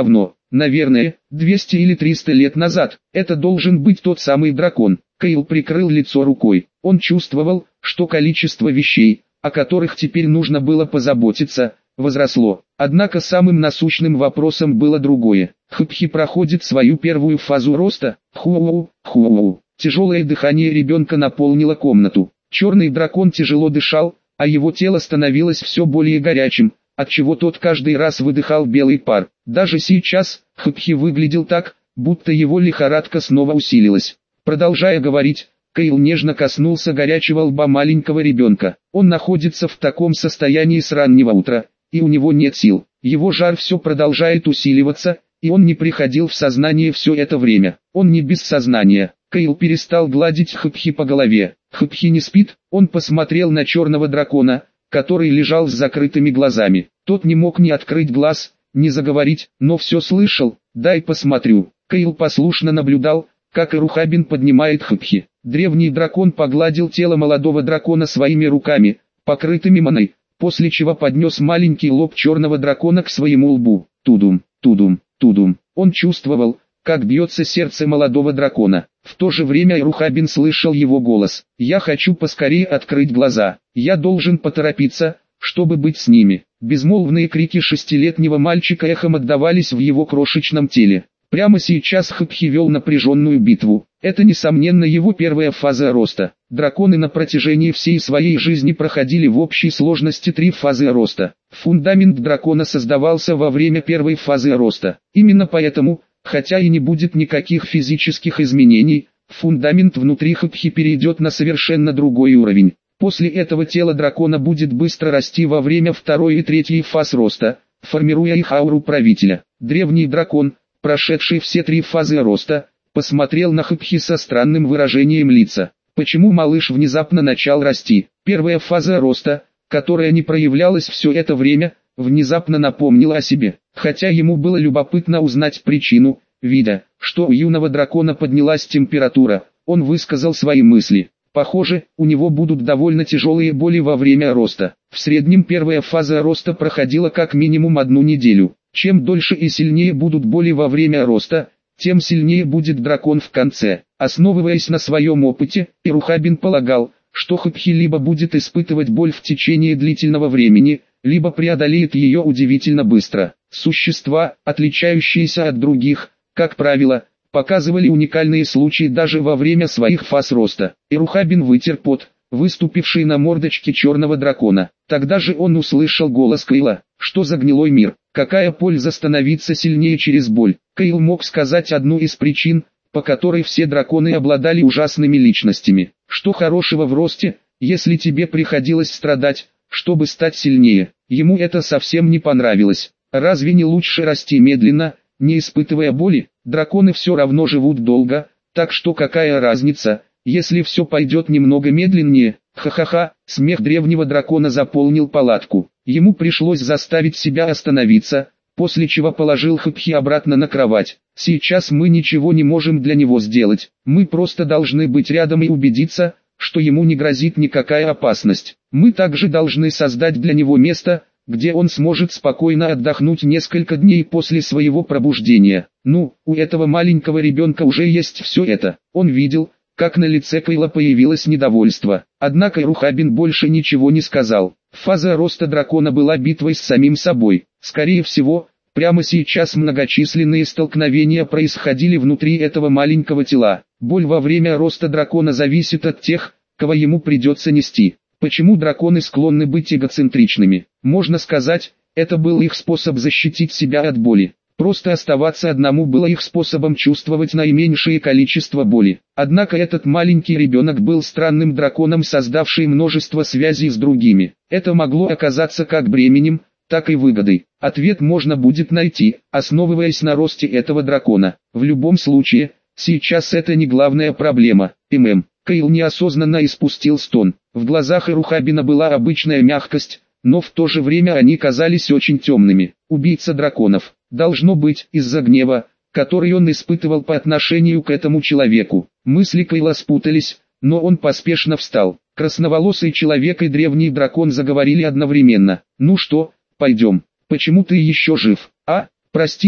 наверное, двести или триста лет назад. Это должен быть тот самый дракон. Кайл прикрыл лицо рукой. Он чувствовал, что количество вещей, о которых теперь нужно было позаботиться, возросло. Однако самым насущным вопросом было другое. Хпхи проходит свою первую фазу роста. Хуоу, хуоу. Тяжелое дыхание ребенка наполнило комнату. Черный дракон тяжело дышал, а его тело становилось все более горячим, отчего тот каждый раз выдыхал белый пар. Даже сейчас, Хпхи выглядел так, будто его лихорадка снова усилилась. Продолжая говорить, Кайл нежно коснулся горячего лба маленького ребенка. Он находится в таком состоянии с раннего утра, и у него нет сил. Его жар все продолжает усиливаться, и он не приходил в сознание все это время. Он не без сознания. Кайл перестал гладить Хпхи по голове. Хпхи не спит. Он посмотрел на черного дракона, который лежал с закрытыми глазами. Тот не мог ни открыть глаз, ни заговорить, но все слышал. «Дай посмотрю». Кайл послушно наблюдал, как Ирухабин поднимает Хпхи. Древний дракон погладил тело молодого дракона своими руками, покрытыми маной, после чего поднес маленький лоб черного дракона к своему лбу. Тудум, тудум, тудум. Он чувствовал, как бьется сердце молодого дракона. В то же время Ирухабин слышал его голос. «Я хочу поскорее открыть глаза. Я должен поторопиться, чтобы быть с ними». Безмолвные крики шестилетнего мальчика эхом отдавались в его крошечном теле. Прямо сейчас Хпхи вел напряженную битву. Это несомненно его первая фаза роста. Драконы на протяжении всей своей жизни проходили в общей сложности три фазы роста. Фундамент дракона создавался во время первой фазы роста. Именно поэтому, хотя и не будет никаких физических изменений, фундамент внутри Хпхи перейдет на совершенно другой уровень. После этого тело дракона будет быстро расти во время второй и третьей фаз роста, формируя их ауру правителя. Древний дракон, прошедший все три фазы роста, посмотрел на Хпхи со странным выражением лица. Почему малыш внезапно начал расти? Первая фаза роста, которая не проявлялась все это время, внезапно напомнила о себе. Хотя ему было любопытно узнать причину, видя, что у юного дракона поднялась температура, он высказал свои мысли. Похоже, у него будут довольно тяжелые боли во время роста. В среднем первая фаза роста проходила как минимум одну неделю. Чем дольше и сильнее будут боли во время роста, тем сильнее будет дракон в конце. Основываясь на своем опыте, Ирухабин полагал, что Хпхи либо будет испытывать боль в течение длительного времени, либо преодолеет ее удивительно быстро. Существа, отличающиеся от других, как правило, показывали уникальные случаи даже во время своих фаз роста. Ирухабин вытер пот, выступивший на мордочке черного дракона. Тогда же он услышал голос Кайла. Что за гнилой мир? Какая польза становиться сильнее через боль? Кайл мог сказать одну из причин, по которой все драконы обладали ужасными личностями. Что хорошего в росте, если тебе приходилось страдать, чтобы стать сильнее? Ему это совсем не понравилось. Разве не лучше расти медленно, не испытывая боли? Драконы все равно живут долго, так что какая разница, если все пойдет немного медленнее? Ха-ха-ха, смех древнего дракона заполнил палатку. Ему пришлось заставить себя остановиться, после чего положил Хпхи обратно на кровать. Сейчас мы ничего не можем для него сделать, мы просто должны быть рядом и убедиться, что ему не грозит никакая опасность. Мы также должны создать для него место, где он сможет спокойно отдохнуть несколько дней после своего пробуждения. Ну, у этого маленького ребенка уже есть все это. Он видел, как на лице Кайла появилось недовольство. Однако Ирухабин больше ничего не сказал. Фаза роста дракона была битвой с самим собой. Скорее всего, прямо сейчас многочисленные столкновения происходили внутри этого маленького тела. Боль во время роста дракона зависит от тех, кого ему придется нести. Почему драконы склонны быть эгоцентричными? Можно сказать, это был их способ защитить себя от боли. Просто оставаться одному было их способом чувствовать наименьшее количество боли. Однако этот маленький ребенок был странным драконом, создавший множество связей с другими. Это могло оказаться как бременем, так и выгодой. Ответ можно будет найти, основываясь на росте этого дракона. В любом случае, сейчас это не главная проблема. ММ. Кайл неосознанно испустил стон. В глазах Ирухабина была обычная мягкость, но в то же время они казались очень темными. Убийца драконов. Должно быть, из-за гнева, который он испытывал по отношению к этому человеку. Мысли Кайла спутались, но он поспешно встал. Красноволосый человек и древний дракон заговорили одновременно. «Ну что, пойдем. Почему ты еще жив? А, простите,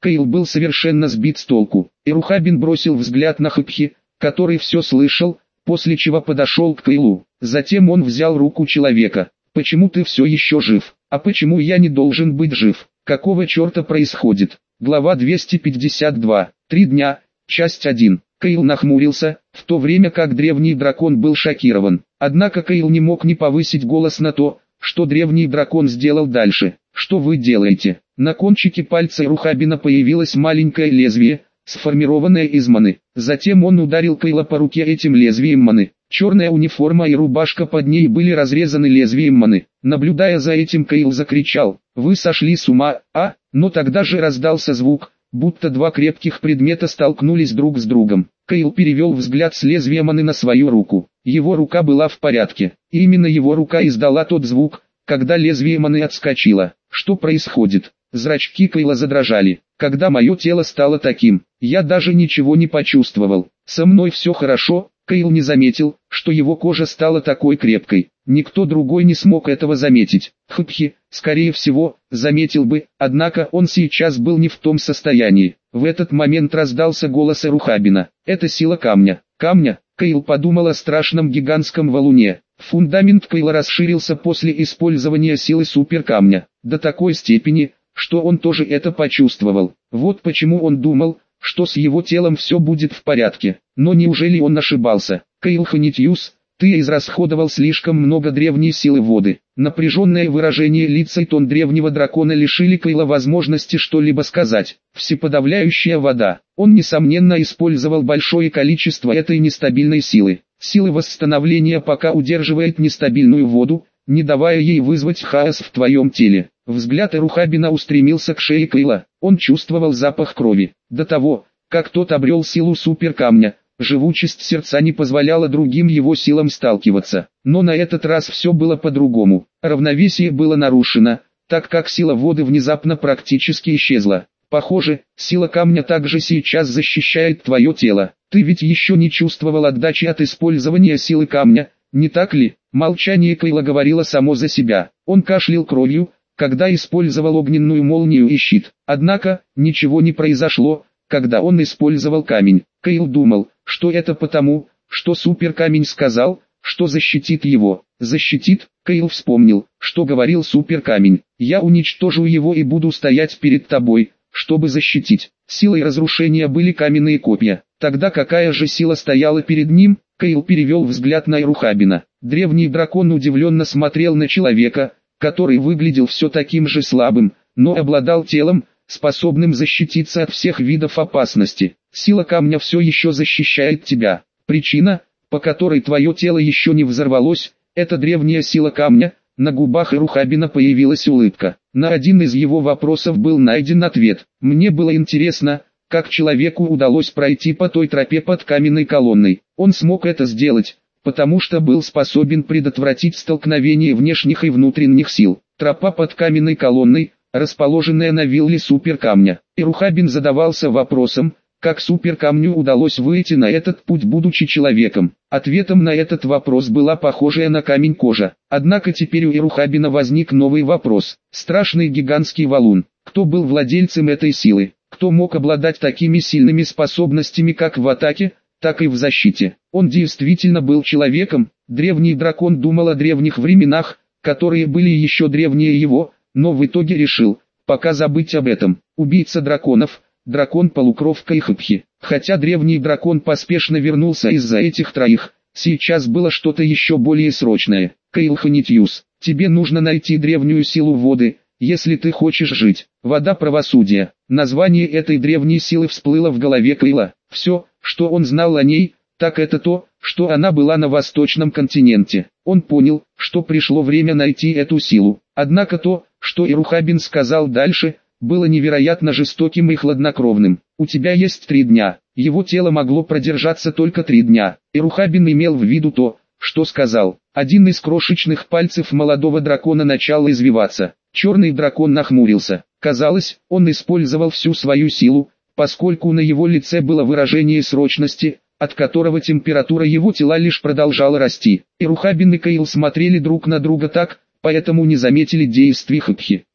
Каил был совершенно сбит с толку. Ирухабин бросил взгляд на Хыпхи, который все слышал, после чего подошел к Каилу. Затем он взял руку человека. «Почему ты все еще жив? А почему я не должен быть жив? Какого черта происходит?» Глава двести пятьдесят два. Три дня. Часть один. Каил нахмурился, в то время как древний дракон был шокирован. Однако Каил не мог не повысить голос на то, что древний дракон сделал дальше. «Что вы делаете?» На кончике пальца Ирухабина появилось маленькое лезвие, сформированное из маны. Затем он ударил Каила по руке этим лезвием маны. Черная униформа и рубашка под ней были разрезаны лезвием маны. Наблюдая за этим, Каил закричал: «Вы сошли с ума, а?» Но тогда же раздался звук, будто два крепких предмета столкнулись друг с другом. Каил перевел взгляд с лезвия маны на свою руку. Его рука была в порядке. И именно его рука издала тот звук, когда лезвие маны отскочило. Что происходит? Зрачки Каила задрожали. Когда мое тело стало таким, я даже ничего не почувствовал. Со мной все хорошо. Каил не заметил, что его кожа стала такой крепкой. Никто другой не смог этого заметить. Хыпхи, скорее всего, заметил бы, однако он сейчас был не в том состоянии. В этот момент раздался голос Ирухабина. «Это сила камня». «Камня?» Каил подумал о страшном гигантском валуне. Фундамент Каила расширился после использования силы суперкамня. До такой степени, что он тоже это почувствовал. Вот почему он думал, что с его телом все будет в порядке. Но неужели он ошибался? Каил Ханитьюс, ты израсходовал слишком много древней силы воды. Напряженное выражение лица и тон древнего дракона лишили Каила возможности что-либо сказать. Всеподавляющая вода. Он несомненно использовал большое количество этой нестабильной силы. Сила восстановления пока удерживает нестабильную воду, не давая ей вызвать хаос в твоем теле. Взгляд Ирухабина устремился к шее Каила. Он чувствовал запах крови. До того, как тот обрел силу суперкамня, живучесть сердца не позволяла другим его силам сталкиваться. Но на этот раз все было по-другому. Равновесие было нарушено, так как сила воды внезапно практически исчезла. Похоже, сила камня также сейчас защищает твое тело. Ты ведь еще не чувствовал отдачи от использования силы камня, не так ли? Молчание Каила говорило само за себя. Он кашлял кровью, когда использовал огненную молнию и щит. Однако, ничего не произошло, когда он использовал камень. Каил думал, что это потому, что суперкамень сказал, что защитит его. Защитит? Каил вспомнил, что говорил суперкамень. Я уничтожу его и буду стоять перед тобой, чтобы защитить. Силой разрушения были каменные копья. Тогда какая же сила стояла перед ним? Каил перевел взгляд на Ирухабина. Древний дракон удивленно смотрел на человека, который выглядел все таким же слабым, но обладал телом, способным защититься от всех видов опасности. Сила камня все еще защищает тебя. Причина, по которой твое тело еще не взорвалось, это древняя сила камня. На губах Ирухабина появилась улыбка. На один из его вопросов был найден ответ. Мне было интересно, как человеку удалось пройти по той тропе под каменной колонной. Он смог это сделать, потому что был способен предотвратить столкновение внешних и внутренних сил. Тропа под каменной колонной, расположенная на вилле суперкамня. Ирухабин задавался вопросом, как суперкамню удалось выйти на этот путь, будучи человеком. Ответом на этот вопрос была похожая на камень кожа. Однако теперь у Ирухабина возник новый вопрос. Страшный гигантский валун. Кто был владельцем этой силы? Кто мог обладать такими сильными способностями как в атаке, так и в защите? Он действительно был человеком. Древний дракон думал о древних временах, которые были еще древнее его, но в итоге решил, пока забыть об этом. Убийца драконов, дракон-полукровка и Хыпхи. Хотя древний дракон поспешно вернулся из-за этих троих, сейчас было что-то еще более срочное. Каил Ханитьюс, тебе нужно найти древнюю силу воды, если ты хочешь жить. Вода правосудия. Название этой древней силы всплыло в голове Каила. Все, что он знал о ней, так это то, что она была на восточном континенте. Он понял, что пришло время найти эту силу. Однако то, что Ирухабин сказал дальше, было невероятно жестоким и хладнокровным. У тебя есть три дня. Его тело могло продержаться только три дня. Ирухабин имел в виду то, что сказал. Один из крошечных пальцев молодого дракона начал извиваться. Черный дракон нахмурился. Казалось, он использовал всю свою силу, поскольку на его лице было выражение срочности, от которого температура его тела лишь продолжала расти. Ирухабин и Каил смотрели друг на друга так, поэтому не заметили действий Хыпхи.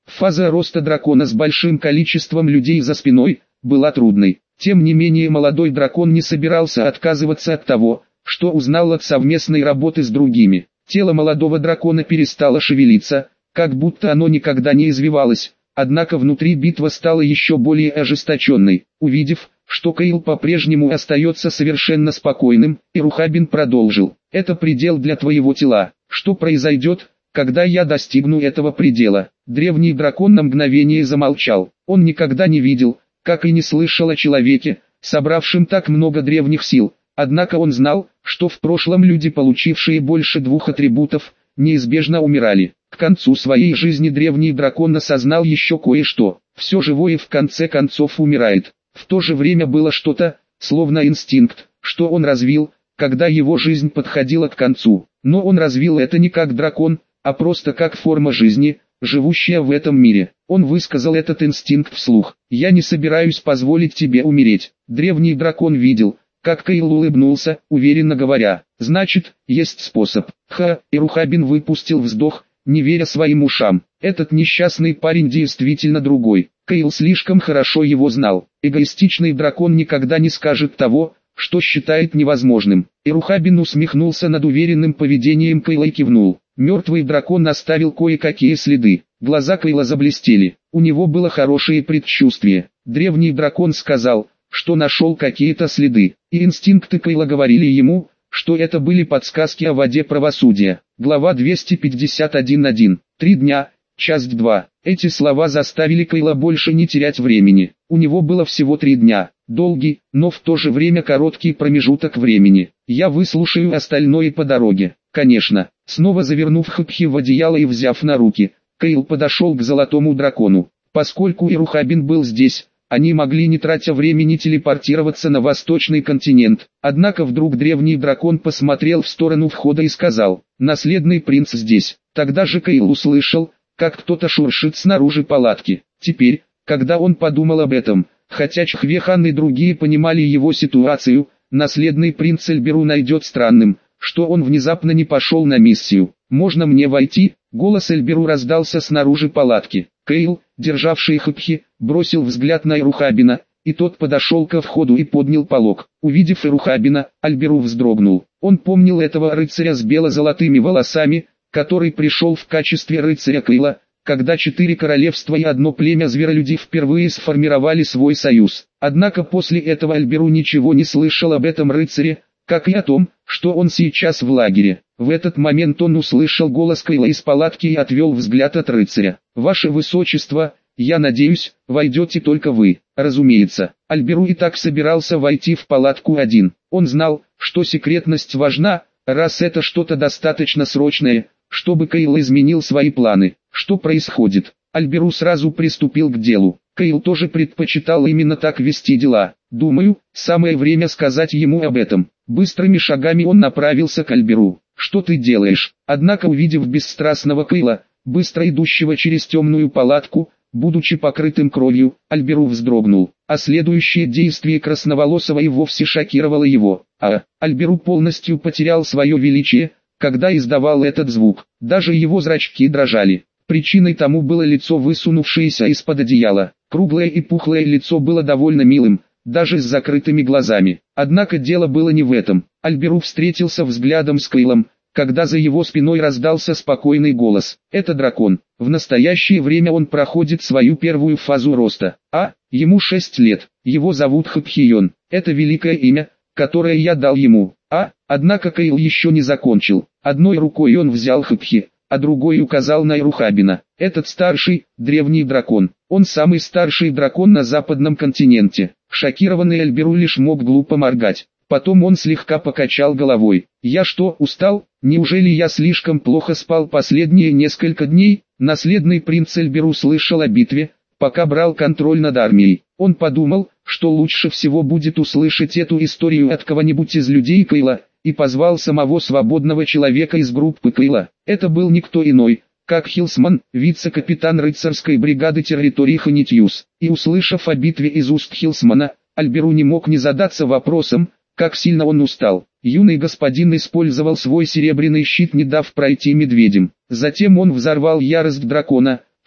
Фаза роста дракона с большим количеством людей за спиной была трудной. Тем не менее молодой дракон не собирался отказываться от того, что узнал от совместной работы с другими. Тело молодого дракона перестало шевелиться, как будто оно никогда не извивалось, однако внутри битва стала еще более ожесточенной. Увидев, что Кайл по-прежнему остается совершенно спокойным, Ирухабин продолжил: «Это предел для твоего тела. Что произойдет, когда я достигну этого предела?» Древний дракон на мгновение замолчал. Он никогда не видел, как и не слышал о человеке, собравшем так много древних сил. Однако он знал, что в прошлом люди, получившие больше двух атрибутов, неизбежно умирали. К концу своей жизни древний дракон осознал еще кое-что. Все живое в конце концов умирает. В то же время было что-то, словно инстинкт, что он развил, когда его жизнь подходила к концу. Но он развил это не как дракон, а просто как форма жизни, живущая в этом мире. Он высказал этот инстинкт вслух. «Я не собираюсь позволить тебе умереть». Древний дракон видел, как Кайл улыбнулся, уверенно говоря: «Значит, есть способ». Ха, Ирухабин выпустил вздох, не веря своим ушам. Этот несчастный парень действительно другой. Кайл слишком хорошо его знал. Эгоистичный дракон никогда не скажет того, что считает невозможным. Ирухабин усмехнулся над уверенным поведением Кайла и кивнул. Мертвый дракон оставил кое-какие следы. Глаза Кайла заблестели. У него было хорошее предчувствие. Древний дракон сказал, что нашел какие-то следы, и инстинкты Кайла говорили ему, что это были подсказки о воде правосудия. Глава двести пятьдесят один точка один. Три дня, часть два. Эти слова заставили Кайла больше не терять времени. У него было всего три дня. Долгий, но в то же время короткий промежуток времени. Я выслушаю остальное по дороге. Конечно. Снова завернув Хапхи в одеяло и взяв на руки, Кайл подошел к золотому дракону. Поскольку Ирухабин был здесь, они могли не тратя времени телепортироваться на восточный континент. Однако вдруг древний дракон посмотрел в сторону входа и сказал: «Наследный принц здесь». Тогда же Кайл услышал, как кто-то шуршит снаружи палатки. Теперь, когда он подумал об этом, хотя Чхвехан и другие понимали его ситуацию, наследный принц Эльберу найдет странным, что он внезапно не пошел на миссию. «Можно мне войти?» Голос Эльберу раздался снаружи палатки. Кайл, державший Хапхи, бросил взгляд на Ирухабина, и тот подошел ко входу и поднял полог. Увидев Ирухабина, Альберу вздрогнул. Он помнил этого рыцаря с бело-золотыми волосами, который пришел в качестве рыцаря Кайла, когда четыре королевства и одно племя зверолюдей впервые сформировали свой союз. Однако после этого Альберу ничего не слышал об этом рыцаре, как и о том, что он сейчас в лагере. В этот момент он услышал голос Кайла из палатки и отвел взгляд от рыцаря. «Ваше Высочество, я надеюсь, войдете только вы». Разумеется, Альберу и так собирался войти в палатку один. Он знал, что секретность важна, раз это что-то достаточно срочное, чтобы Кайл изменил свои планы. Что происходит? Альберу сразу приступил к делу. Кайл тоже предпочитал именно так вести дела. Думаю, самое время сказать ему об этом. Быстрыми шагами он направился к Альберу. «Что ты делаешь?» Однако, увидев бесстрастного Кайла, быстро идущего через темную палатку, будучи покрытым кровью, Альберу вздрогнул. А следующее действие красноволосого и вовсе шокировало его. А Альберу полностью потерял свое величие, когда издавал этот звук. Даже его зрачки дрожали. Причиной тому было лицо, высунувшееся из-под одеяла. Круглое и пухлое лицо было довольно милым, даже с закрытыми глазами. Однако дело было не в этом. Альберу встретился взглядом с Кайлом, когда за его спиной раздался спокойный голос. «Это дракон. В настоящее время он проходит свою первую фазу роста. А, ему шесть лет. Его зовут Хапхион. Это великое имя, которое я дал ему. А, однако Кайл еще не закончил. Одной рукой он взял Хапхи, а другой указал на Ирухабина. Этот старший, древний дракон. Он самый старший дракон на западном континенте». Шокированный Альберу лишь мог глупо моргать. Потом он слегка покачал головой. «Я что, устал? Неужели я слишком плохо спал последние несколько дней?» Наследный принц Альберу слышал о битве, пока брал контроль над армией. Он подумал, что лучше всего будет услышать эту историю от кого-нибудь из людей Кайла, и позвал самого свободного человека из группы Кайла. Это был никто иной, как Хилсман, вице-капитан рыцарской бригады территории Ханитьюс. И услышав о битве из уст Хилсмана, Альберу не мог не задаться вопросом, как сильно он устал. Юный господин использовал свой серебряный щит, не дав пройти медведям. Затем он взорвал ярость дракона,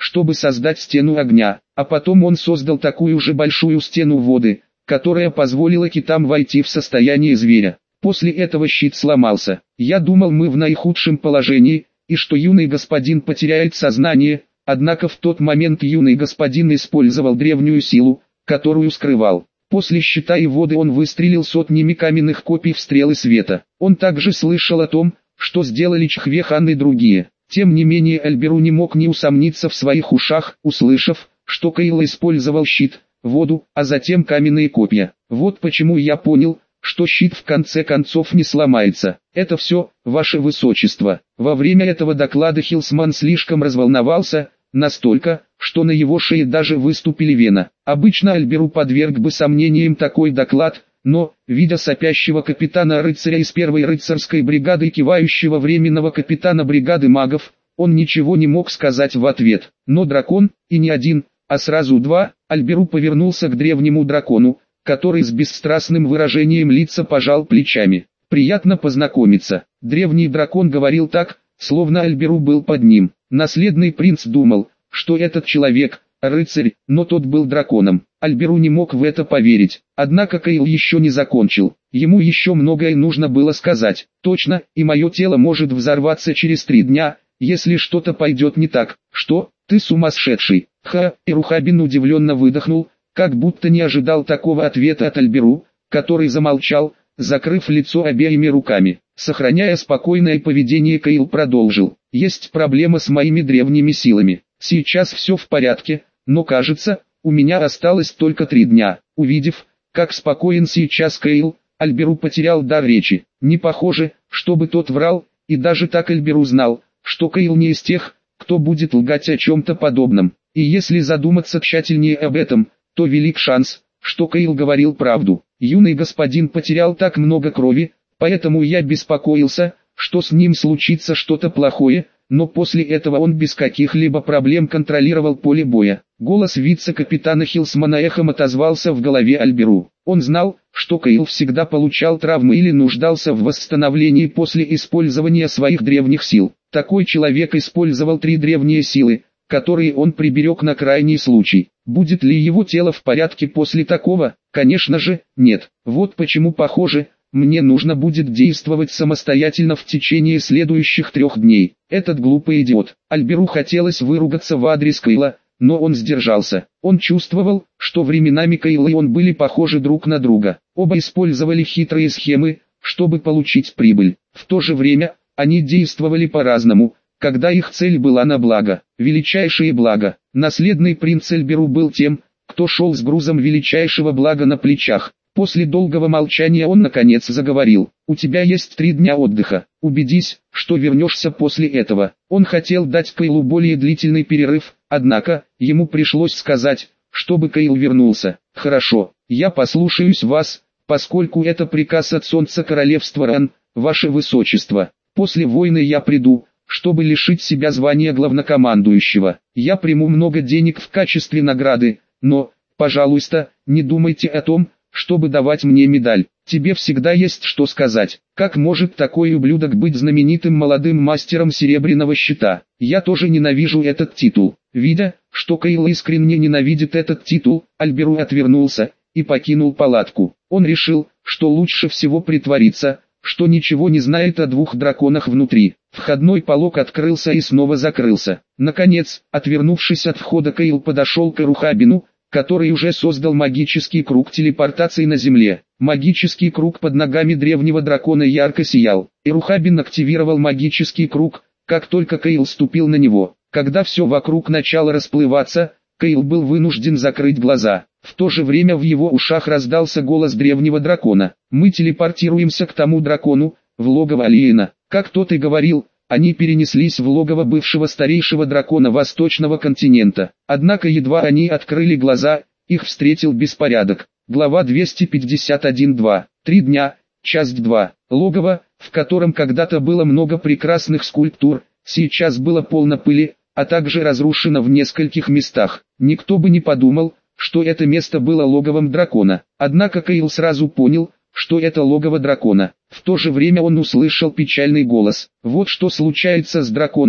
чтобы создать стену огня, а потом он создал такую же большую стену воды, которая позволила китам войти в состояние зверя. После этого щит сломался. Я думал, мы в наихудшем положении, и что юный господин потеряет сознание, однако в тот момент юный господин использовал древнюю силу, которую скрывал. После щита и воды он выстрелил сотнями каменных копий в стрелы света. Он также слышал о том, что сделали Чхве-хан и другие. Тем не менее Альберу не мог не усомниться в своих ушах, услышав, что Кейл использовал щит, воду, а затем каменные копья. Вот почему я понял, что щит в конце концов не сломается. Это все, ваше высочество. Во время этого доклада Хилсман слишком разволновался, настолько, что на его шее даже выступили вены. Обычно Альберу подверг бы сомнениям такой доклад, но, видя сопящего капитана-рыцаря из первой рыцарской бригады и кивающего временного капитана бригады магов, он ничего не мог сказать в ответ. Но дракон, и не один, а сразу два, Альберу повернулся к древнему дракону, который с бесстрастным выражением лица пожал плечами. «Приятно познакомиться». Древний дракон говорил так, словно Альберу был под ним. Наследный принц думал, что этот человек – рыцарь, но тот был драконом. Альберу не мог в это поверить. Однако Кейл еще не закончил. Ему еще многое нужно было сказать. «Точно, и мое тело может взорваться через три дня, если что-то пойдет не так». «Что? Ты сумасшедший?» Ха, и Рухабин удивленно выдохнул, как будто не ожидал такого ответа от Альберу, который замолчал, закрыв лицо обеими руками. Сохраняя спокойное поведение, Кейл продолжил. «Есть проблема с моими древними силами. Сейчас все в порядке, но кажется, у меня осталось только три дня». Увидев, как спокоен сейчас Кейл, Альберу потерял дар речи. Не похоже, чтобы тот врал, и даже так Альберу знал, что Кейл не из тех, кто будет лгать о чем-то подобном. И если задуматься тщательнее об этом, то велик шанс, что Кейл говорил правду. Юный господин потерял так много крови, поэтому я беспокоился, что с ним случится что-то плохое, но после этого он без каких-либо проблем контролировал поле боя. Голос вице-капитана Хилсмана эхом отозвался в голове Альберу. Он знал, что Кейл всегда получал травмы или нуждался в восстановлении после использования своих древних сил. Такой человек использовал три древние силы, которые он приберег на крайний случай. Будет ли его тело в порядке после такого? Конечно же, нет. Вот почему, похоже, мне нужно будет действовать самостоятельно в течение следующих трех дней. Этот глупый идиот. Альберу хотелось выругаться в адрес Кейла, но он сдержался. Он чувствовал, что временами Кейл и он были похожи друг на друга. Оба использовали хитрые схемы, чтобы получить прибыль. В то же время, они действовали по-разному, когда их цель была на благо, величайшее благо. Наследный принц Альберу был тем, кто шел с грузом величайшего блага на плечах. После долгого молчания он наконец заговорил. «У тебя есть три дня отдыха. Убедись, что вернешься после этого». Он хотел дать Кейлу более длительный перерыв, однако, ему пришлось сказать, чтобы Кейл вернулся. «Хорошо, я послушаюсь вас, поскольку это приказ от Солнца Королевства Ран, ваше высочество. После войны я приду, чтобы лишить себя звания главнокомандующего. Я приму много денег в качестве награды, но, пожалуйста, не думайте о том, чтобы давать мне медаль. Тебе всегда есть что сказать. Как может такой ублюдок быть знаменитым молодым мастером серебряного щита? Я тоже ненавижу этот титул». Видя, что Кейл искренне ненавидит этот титул, Альберу отвернулся и покинул палатку. Он решил, что лучше всего притвориться, что ничего не знает о двух драконах внутри. Входной полог открылся и снова закрылся. Наконец, отвернувшись от входа, Кейл подошел к Рухабину, который уже создал магический круг телепортации на земле. Магический круг под ногами древнего дракона ярко сиял. Ирухабин активировал магический круг, как только Кейл ступил на него. Когда все вокруг начало расплываться, Кейл был вынужден закрыть глаза. В то же время в его ушах раздался голос древнего дракона. «Мы телепортируемся к тому дракону, в логово Алиена. Как тот и говорил, они перенеслись в логово бывшего старейшего дракона Восточного континента. Однако едва они открыли глаза, их встретил беспорядок». Глава двести пятьдесят один два. Три дня, часть два. Логово, в котором когда-то было много прекрасных скульптур, сейчас было полно пыли, а также разрушено в нескольких местах. Никто бы не подумал, что это место было логовом дракона. Однако Кейл сразу понял, что это логово дракона. В то же время он услышал печальный голос. Вот что случается с драконом,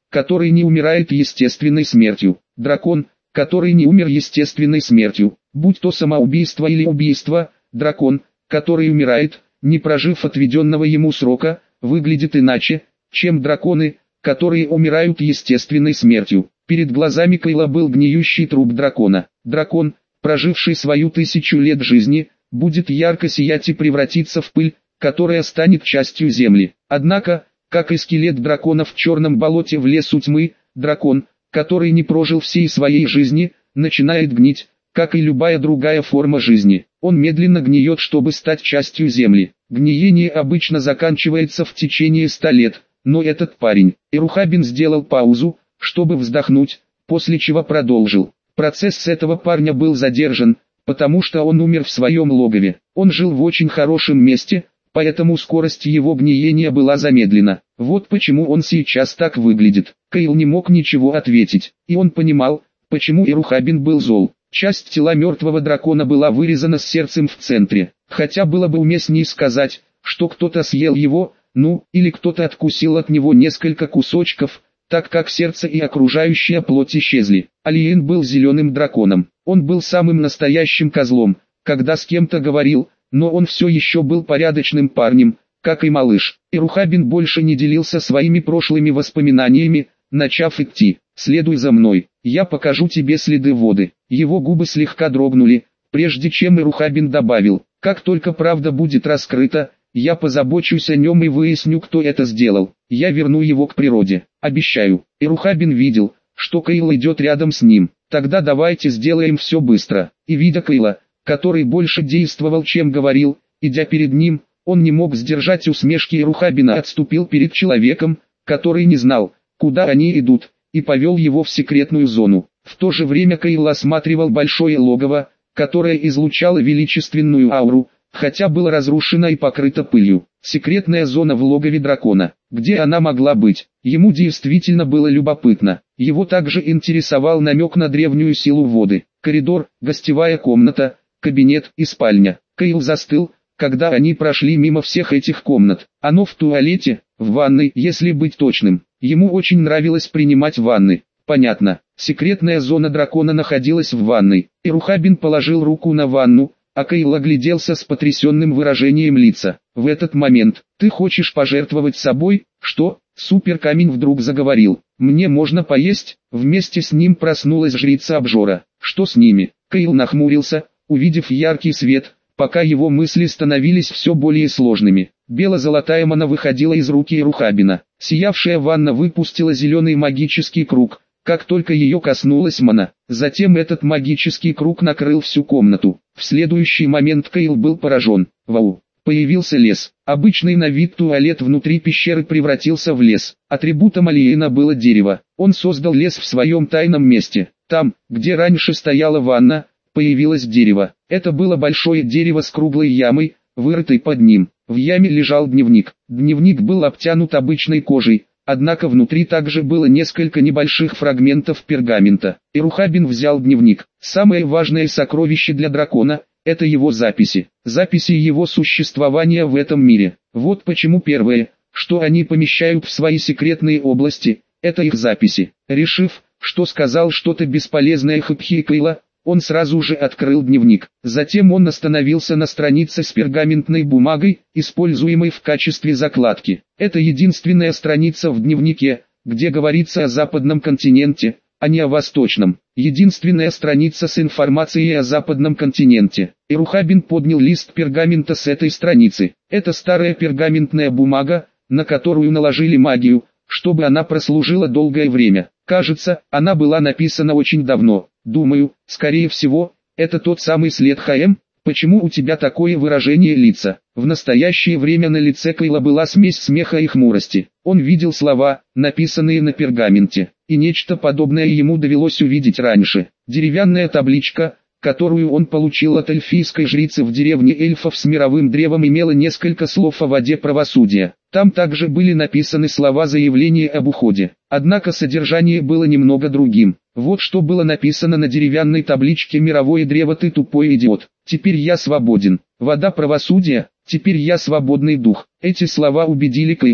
который не умирает естественной смертью. Дракон, который не умер естественной смертью, будь то самоубийство или убийство. Дракон, который умирает, не прожив отведенного ему срока, выглядит иначе, чем драконы, которые умирают естественной смертью. Перед глазами Кайла был гниющий труп дракона. Дракон, проживший свою тысячу лет жизни, будет ярко сиять и превратиться в пыль, которая станет частью земли. Однако, как и скелет дракона в черном болоте в лесу тьмы, дракон, который не прожил всей своей жизни, начинает гнить, как и любая другая форма жизни. Он медленно гниет, чтобы стать частью земли. Гниение обычно заканчивается в течение ста лет, но этот парень... Эрухабин сделал паузу, чтобы вздохнуть, после чего продолжил. Процесс с этого парня был задержан, потому что он умер в своем логове. Он жил в очень хорошем месте, поэтому скорость его гниения была замедлена. Вот почему он сейчас так выглядит. Кайл не мог ничего ответить, и он понимал, почему Эрухабин был зол. Часть тела мертвого дракона была вырезана с сердцем в центре, хотя было бы уместнее сказать, что кто-то съел его, ну, или кто-то откусил от него несколько кусочков, так как сердце и окружающая плоть исчезли. Алиен был зеленым драконом. Он был самым настоящим козлом, когда с кем-то говорил, но он все еще был порядочным парнем, как и малыш. Эрухабин больше не делился своими прошлыми воспоминаниями, начав идти. «Следуй за мной, я покажу тебе следы воды». Его губы слегка дрогнули, прежде чем Эрухабин добавил: «Как только правда будет раскрыта, я позабочусь о нем и выясню, кто это сделал. Я верну его к природе, обещаю». Эрухабин видел, что Кайл идет рядом с ним. «Тогда давайте сделаем все быстро». И видя Кайла, который больше действовал, чем говорил, идя перед ним, он не мог сдержать усмешки. Эрухабина отступил перед человеком, который не знал, куда они идут, и повел его в секретную зону. В то же время Кайл осматривал большое логово, которое излучало величественную ауру, хотя было разрушено и покрыто пылью. Секретная зона в логове дракона. Где она могла быть? Ему действительно было любопытно. Его также интересовал намек на древнюю силу воды. Коридор, гостевая комната, кабинет и спальня. Кайл застыл, когда они прошли мимо всех этих комнат. Оно в туалете, в ванной, если быть точным. Ему очень нравилось принимать ванны. Понятно. Секретная зона дракона находилась в ванной. Эрухабин положил руку на ванну, а Кайл огляделся с потрясенным выражением лица. В этот момент: «Ты хочешь пожертвовать собой?» «Что?» Суперкамень вдруг заговорил. «Мне можно поесть?» Вместе с ним проснулась жрица-обжора. «Что с ними?» Кайл нахмурился, увидев яркий свет, пока его мысли становились все более сложными. Бело-золотая мана выходила из руки Эрухабина. Сиявшая ванна выпустила зеленый магический круг, как только ее коснулась мана. Затем этот магический круг накрыл всю комнату. В следующий момент Кайл был поражен. Вау! Появился лес. Обычный на вид туалет внутри пещеры превратился в лес. Атрибутом Алиена было дерево. Он создал лес в своем тайном месте. Там, где раньше стояла ванна, появилось дерево. Это было большое дерево с круглой ямой, вырытой под ним. В яме лежал дневник. Дневник был обтянут обычной кожей, однако внутри также было несколько небольших фрагментов пергамента. Эрухабин взял дневник. Самое важное сокровище для дракона – это его записи. Записи его существования в этом мире. Вот почему первое, что они помещают в свои секретные области, это их записи. Решив, что сказал что-то бесполезное Хэпхи Кайла, он сразу же открыл дневник. Затем он остановился на странице с пергаментной бумагой, используемой в качестве закладки. Это единственная страница в дневнике, где говорится о западном континенте, а не о восточном. Единственная страница с информацией о западном континенте. Эрухабин поднял лист пергамента с этой страницы. Это старая пергаментная бумага, на которую наложили магию, чтобы она прослужила долгое время. Кажется, она была написана очень давно. Думаю, скорее всего, это тот самый след ХМ. Почему у тебя такое выражение лица? В настоящее время на лице Кайла была смесь смеха и хмурости. Он видел слова, написанные на пергаменте, и нечто подобное ему довелось увидеть раньше. Деревянная табличка, которую он получил от эльфийской жрицы в деревне эльфов с мировым древом, имела несколько слов о воде правосудия. Там также были написаны слова заявления об уходе. Однако содержание было немного другим. Вот что было написано на деревянной табличке: «Мировое древо, ты тупой идиот. Теперь я свободен. Вода правосудия, теперь я свободный дух». Эти слова убедили Кайла,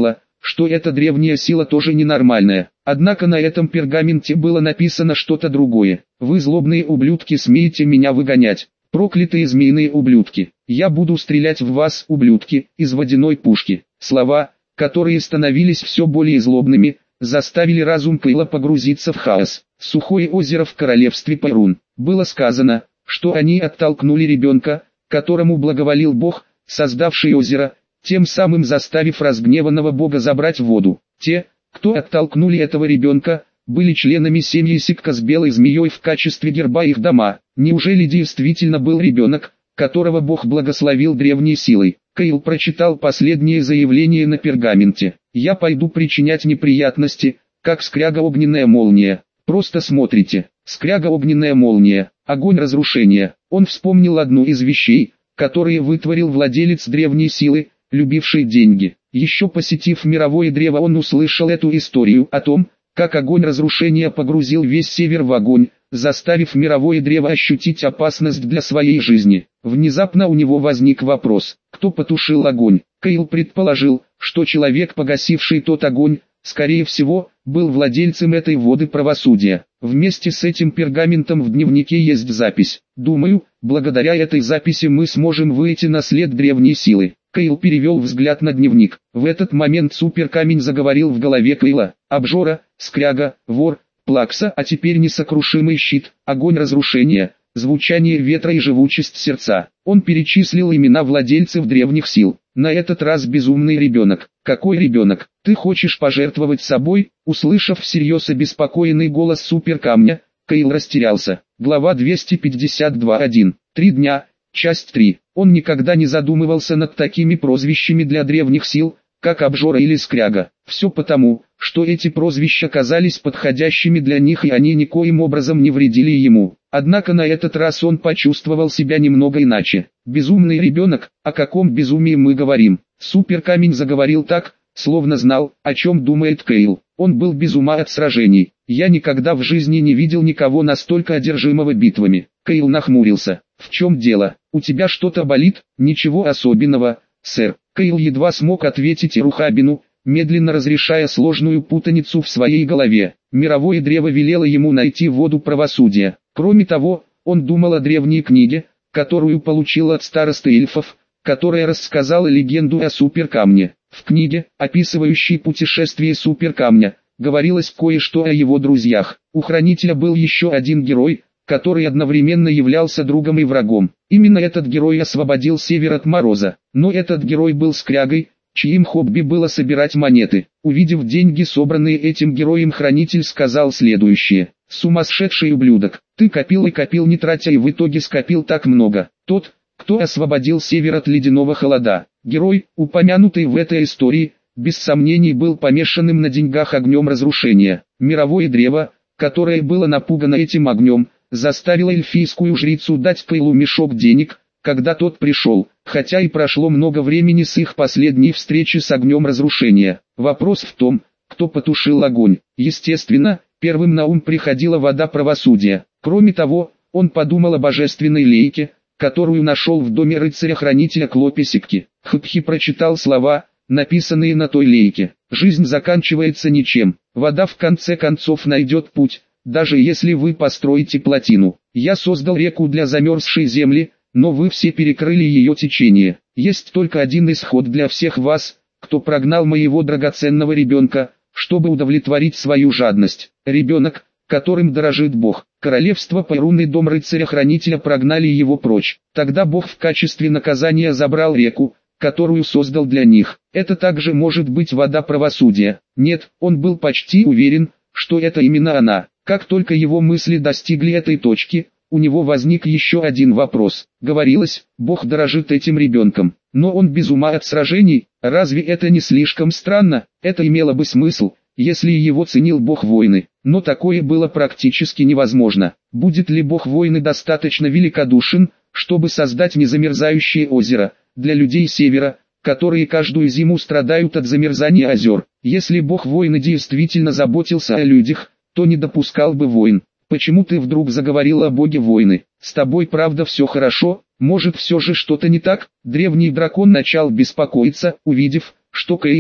что эта древняя сила тоже ненормальная. Однако на этом пергаменте было написано что-то другое. «Вы злобные ублюдки, смеете меня выгонять. Проклятые змеиные ублюдки. Я буду стрелять в вас, ублюдки, из водяной пушки». Слова, которые становились все более злобными, заставили разум Кейла погрузиться в хаос. Сухое озеро в королевстве Перун. Было сказано, что они оттолкнули ребенка, которому благоволил Бог, создавший озеро, тем самым заставив разгневанного Бога забрать воду. Те, кто оттолкнули этого ребенка, были членами семьи Сикка с белой змеей в качестве герба их дома. Неужели действительно был ребенок, которого Бог благословил древней силой? Кейл прочитал последнее заявление на пергаменте. «Я пойду причинять неприятности, как скряга огненная молния. Просто смотрите, скряга огненная молния, огонь разрушения». Он вспомнил одну из вещей, которые вытворил владелец древней силы, любивший деньги. Еще посетив мировое древо, он услышал эту историю о том, как огонь разрушения погрузил весь север в огонь, заставив мировое древо ощутить опасность для своей жизни. Внезапно у него возник вопрос: кто потушил огонь? Кейл предположил, что человек, погасивший тот огонь, скорее всего, был владельцем этой воды правосудия. Вместе с этим пергаментом в дневнике есть запись. «Думаю, благодаря этой записи мы сможем выйти на след древней силы». Кейл перевел взгляд на дневник. В этот момент суперкамень заговорил в голове Кейла. Обжора, скряга, вор, плакса, а теперь несокрушимый щит, огонь разрушения, звучание ветра и живучесть сердца. Он перечислил имена владельцев древних сил. На этот раз безумный ребенок. Какой ребенок? Ты хочешь пожертвовать собой? Услышав всерьез обеспокоенный голос суперкамня, Кейл растерялся. Глава двести пятьдесят два точка один. Три дня. Часть три. Он никогда не задумывался над такими прозвищами для древних сил, как обжора или скряга. Все потому, что эти прозвища казались подходящими для них и они никоим образом не вредили ему. Однако на этот раз он почувствовал себя немного иначе. Безумный ребенок, о каком безумии мы говорим? Суперкамень заговорил так, словно знал, о чем думает Кейл. Он был без ума от сражений. Я никогда в жизни не видел никого настолько одержимого битвами. Кейл нахмурился. В чем дело? У тебя что-то болит? Ничего особенного, сэр. Кейл едва смог ответить Ирухабину, медленно разрешая сложную путаницу в своей голове. Мировое древо велело ему найти воду правосудия. Кроме того, он думал о древней книге, которую получил от старосты эльфов, которая рассказала легенду о суперкамне. В книге, описывающей путешествие суперкамня, говорилось кое-что о его друзьях. У хранителя был еще один герой, который одновременно являлся другом и врагом. Именно этот герой освободил Север от Мороза. Но этот герой был скрягой, чьим хобби было собирать монеты. Увидев деньги, собранные этим героем, хранитель сказал следующее: «Сумасшедший ублюдок, ты копил и копил не тратя и в итоге скопил так много». Тот, кто освободил Север от ледяного холода. Герой, упомянутый в этой истории, без сомнений был помешанным на деньгах огнем разрушения. Мировое древо, которое было напугано этим огнем, заставило эльфийскую жрицу дать Кейлу мешок денег, когда тот пришел, хотя и прошло много времени с их последней встречи с огнем разрушения. Вопрос в том, кто потушил огонь. Естественно, первым на ум приходила вода правосудия. Кроме того, он подумал о божественной лейке, которую нашел в доме рыцаря-хранителя Клопесикки. Хупхи прочитал слова, написанные на той лейке. «Жизнь заканчивается ничем. Вода в конце концов найдет путь, даже если вы построите плотину. Я создал реку для замерзшей земли, но вы все перекрыли ее течение. Есть только один исход для всех вас, кто прогнал моего драгоценного ребенка, чтобы удовлетворить свою жадность. Ребенок, которым дорожит Бог». Королевство Перун и дом рыцаря-хранителя прогнали его прочь. Тогда Бог в качестве наказания забрал реку, которую создал для них. Это также может быть вода правосудия. Нет, он был почти уверен, что это именно она. Как только его мысли достигли этой точки, у него возник еще один вопрос. Говорилось, Бог дорожит этим ребенком, но он без ума от сражений. Разве это не слишком странно? Это имело бы смысл, если его ценил Бог войны. Но такое было практически невозможно. Будет ли Бог войны достаточно великодушен, чтобы создать незамерзающее озеро для людей Севера, которые каждую зиму страдают от замерзания озер? Если Бог войны действительно заботился о людях, то не допускал бы войн. Почему ты вдруг заговорил о Боге войны? С тобой правда все хорошо? Может все же что-то не так? Древний дракон начал беспокоиться, увидев, что Кейл,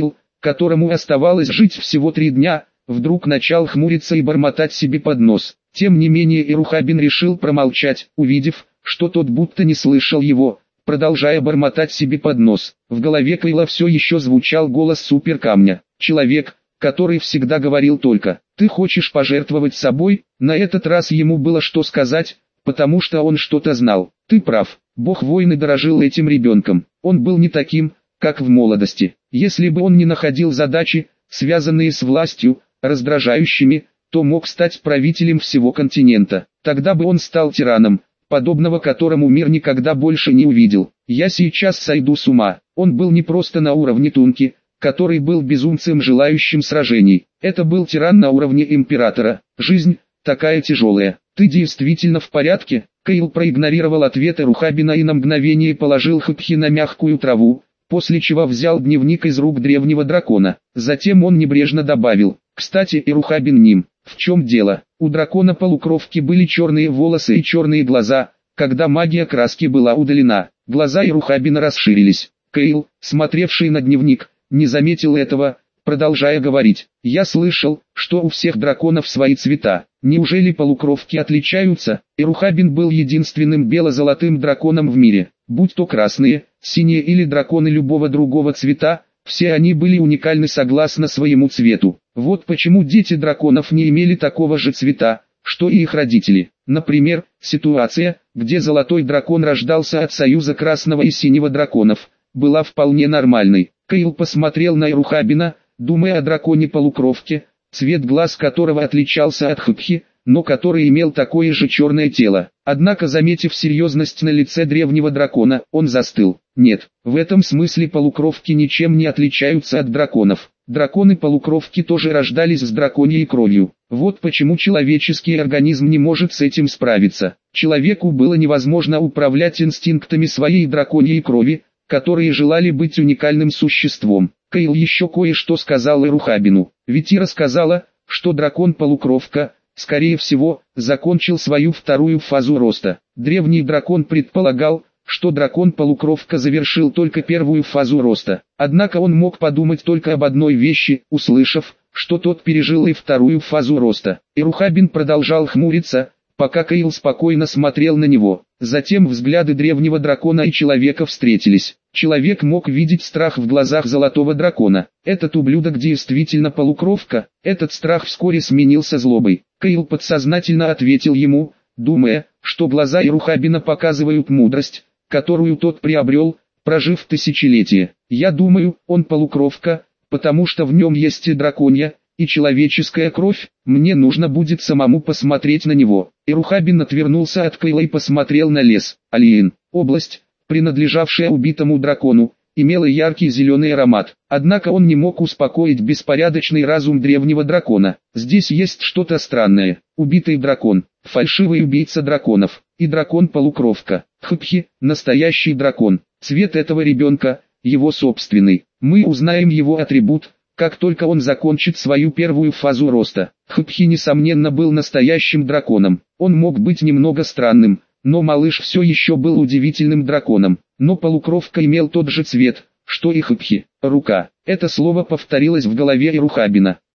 которому оставалось жить всего три дня, вдруг начал хмуриться и бормотать себе под нос. Тем не менее Ирухабин решил промолчать, увидев, что тот будто не слышал его, продолжая бормотать себе под нос. В голове Кайла все еще звучал голос суперкамня. Человек, который всегда говорил только «ты хочешь пожертвовать собой», на этот раз ему было что сказать, потому что он что-то знал. «Ты прав, бог войны дорожил этим ребенком, он был не таким, как в молодости. Если бы он не находил задачи, связанные с властью, раздражающими, то мог стать правителем всего континента. Тогда бы он стал тираном, подобного которому мир никогда больше не увидел. Я сейчас сойду с ума». Он был не просто на уровне Тунки, который был безумцем, желающим сражений. Это был тиран на уровне императора. Жизнь такая тяжелая. «Ты действительно в порядке?» Кайл проигнорировал ответ Ирухабина и на мгновение положил Хапхи на мягкую траву, после чего взял дневник из рук древнего дракона. Затем он небрежно добавил: «Кстати, Ирухабин Ним, в чем дело?» У дракона-полукровки были черные волосы и черные глаза. Когда магия краски была удалена, глаза Ирухабина расширились. Кайл, смотревший на дневник, не заметил этого, продолжая говорить: «Я слышал, что у всех драконов свои цвета. Неужели полукровки отличаются?» Ирухабин был единственным бело-золотым драконом в мире. Будь то красные, синие или драконы любого другого цвета, все они были уникальны согласно своему цвету. Вот почему дети драконов не имели такого же цвета, что и их родители. Например, ситуация, где золотой дракон рождался от союза красного и синего драконов, была вполне нормальной. Кайл посмотрел на Ирухабина, думая о драконе-полукровке, цвет глаз которого отличался от Хапхи, но который имел такое же черное тело. Однако, заметив серьезность на лице древнего дракона, он застыл. Нет, в этом смысле полукровки ничем не отличаются от драконов. Драконы-полукровки тоже рождались с драконьей кровью. Вот почему человеческий организм не может с этим справиться. Человеку было невозможно управлять инстинктами своей драконьей крови, которые желали быть уникальным существом. Кайл еще кое-что сказал Ирухабину. Витира сказала, что дракон-полукровка, скорее всего, закончил свою вторую фазу роста. Древний дракон предполагал, что дракон-полукровка завершил только первую фазу роста. Однако он мог подумать только об одной вещи, услышав, что тот пережил и вторую фазу роста. Ирухабин продолжал хмуриться, пока Кайл спокойно смотрел на него. Затем взгляды древнего дракона и человека встретились. Человек мог видеть страх в глазах золотого дракона. Этот ублюдок действительно полукровка. Этот страх вскоре сменился злобой. Кайл подсознательно ответил ему, думая, что глаза Ирухабина показывают мудрость, которую тот приобрел, прожив тысячелетия. «Я думаю, он полукровка, потому что в нем есть и драконья, и человеческая кровь. Мне нужно будет самому посмотреть на него». Ирухабин отвернулся от Кайла и посмотрел на лес. Алиен, область, принадлежавшая убитому дракону, имела яркий зеленый аромат. Однако он не мог успокоить беспорядочный разум древнего дракона. Здесь есть что-то странное. Убитый дракон, фальшивый убийца драконов, и дракон-полукровка. Хапхи, настоящий дракон. Цвет этого ребенка, его собственный. Мы узнаем его атрибут, как только он закончит свою первую фазу роста. Хапхи несомненно был настоящим драконом. Он мог быть немного странным, но малыш все еще был удивительным драконом. Но полукровка имел тот же цвет, что и Хапхи. Рука. Это слово повторилось в голове Ирухабина.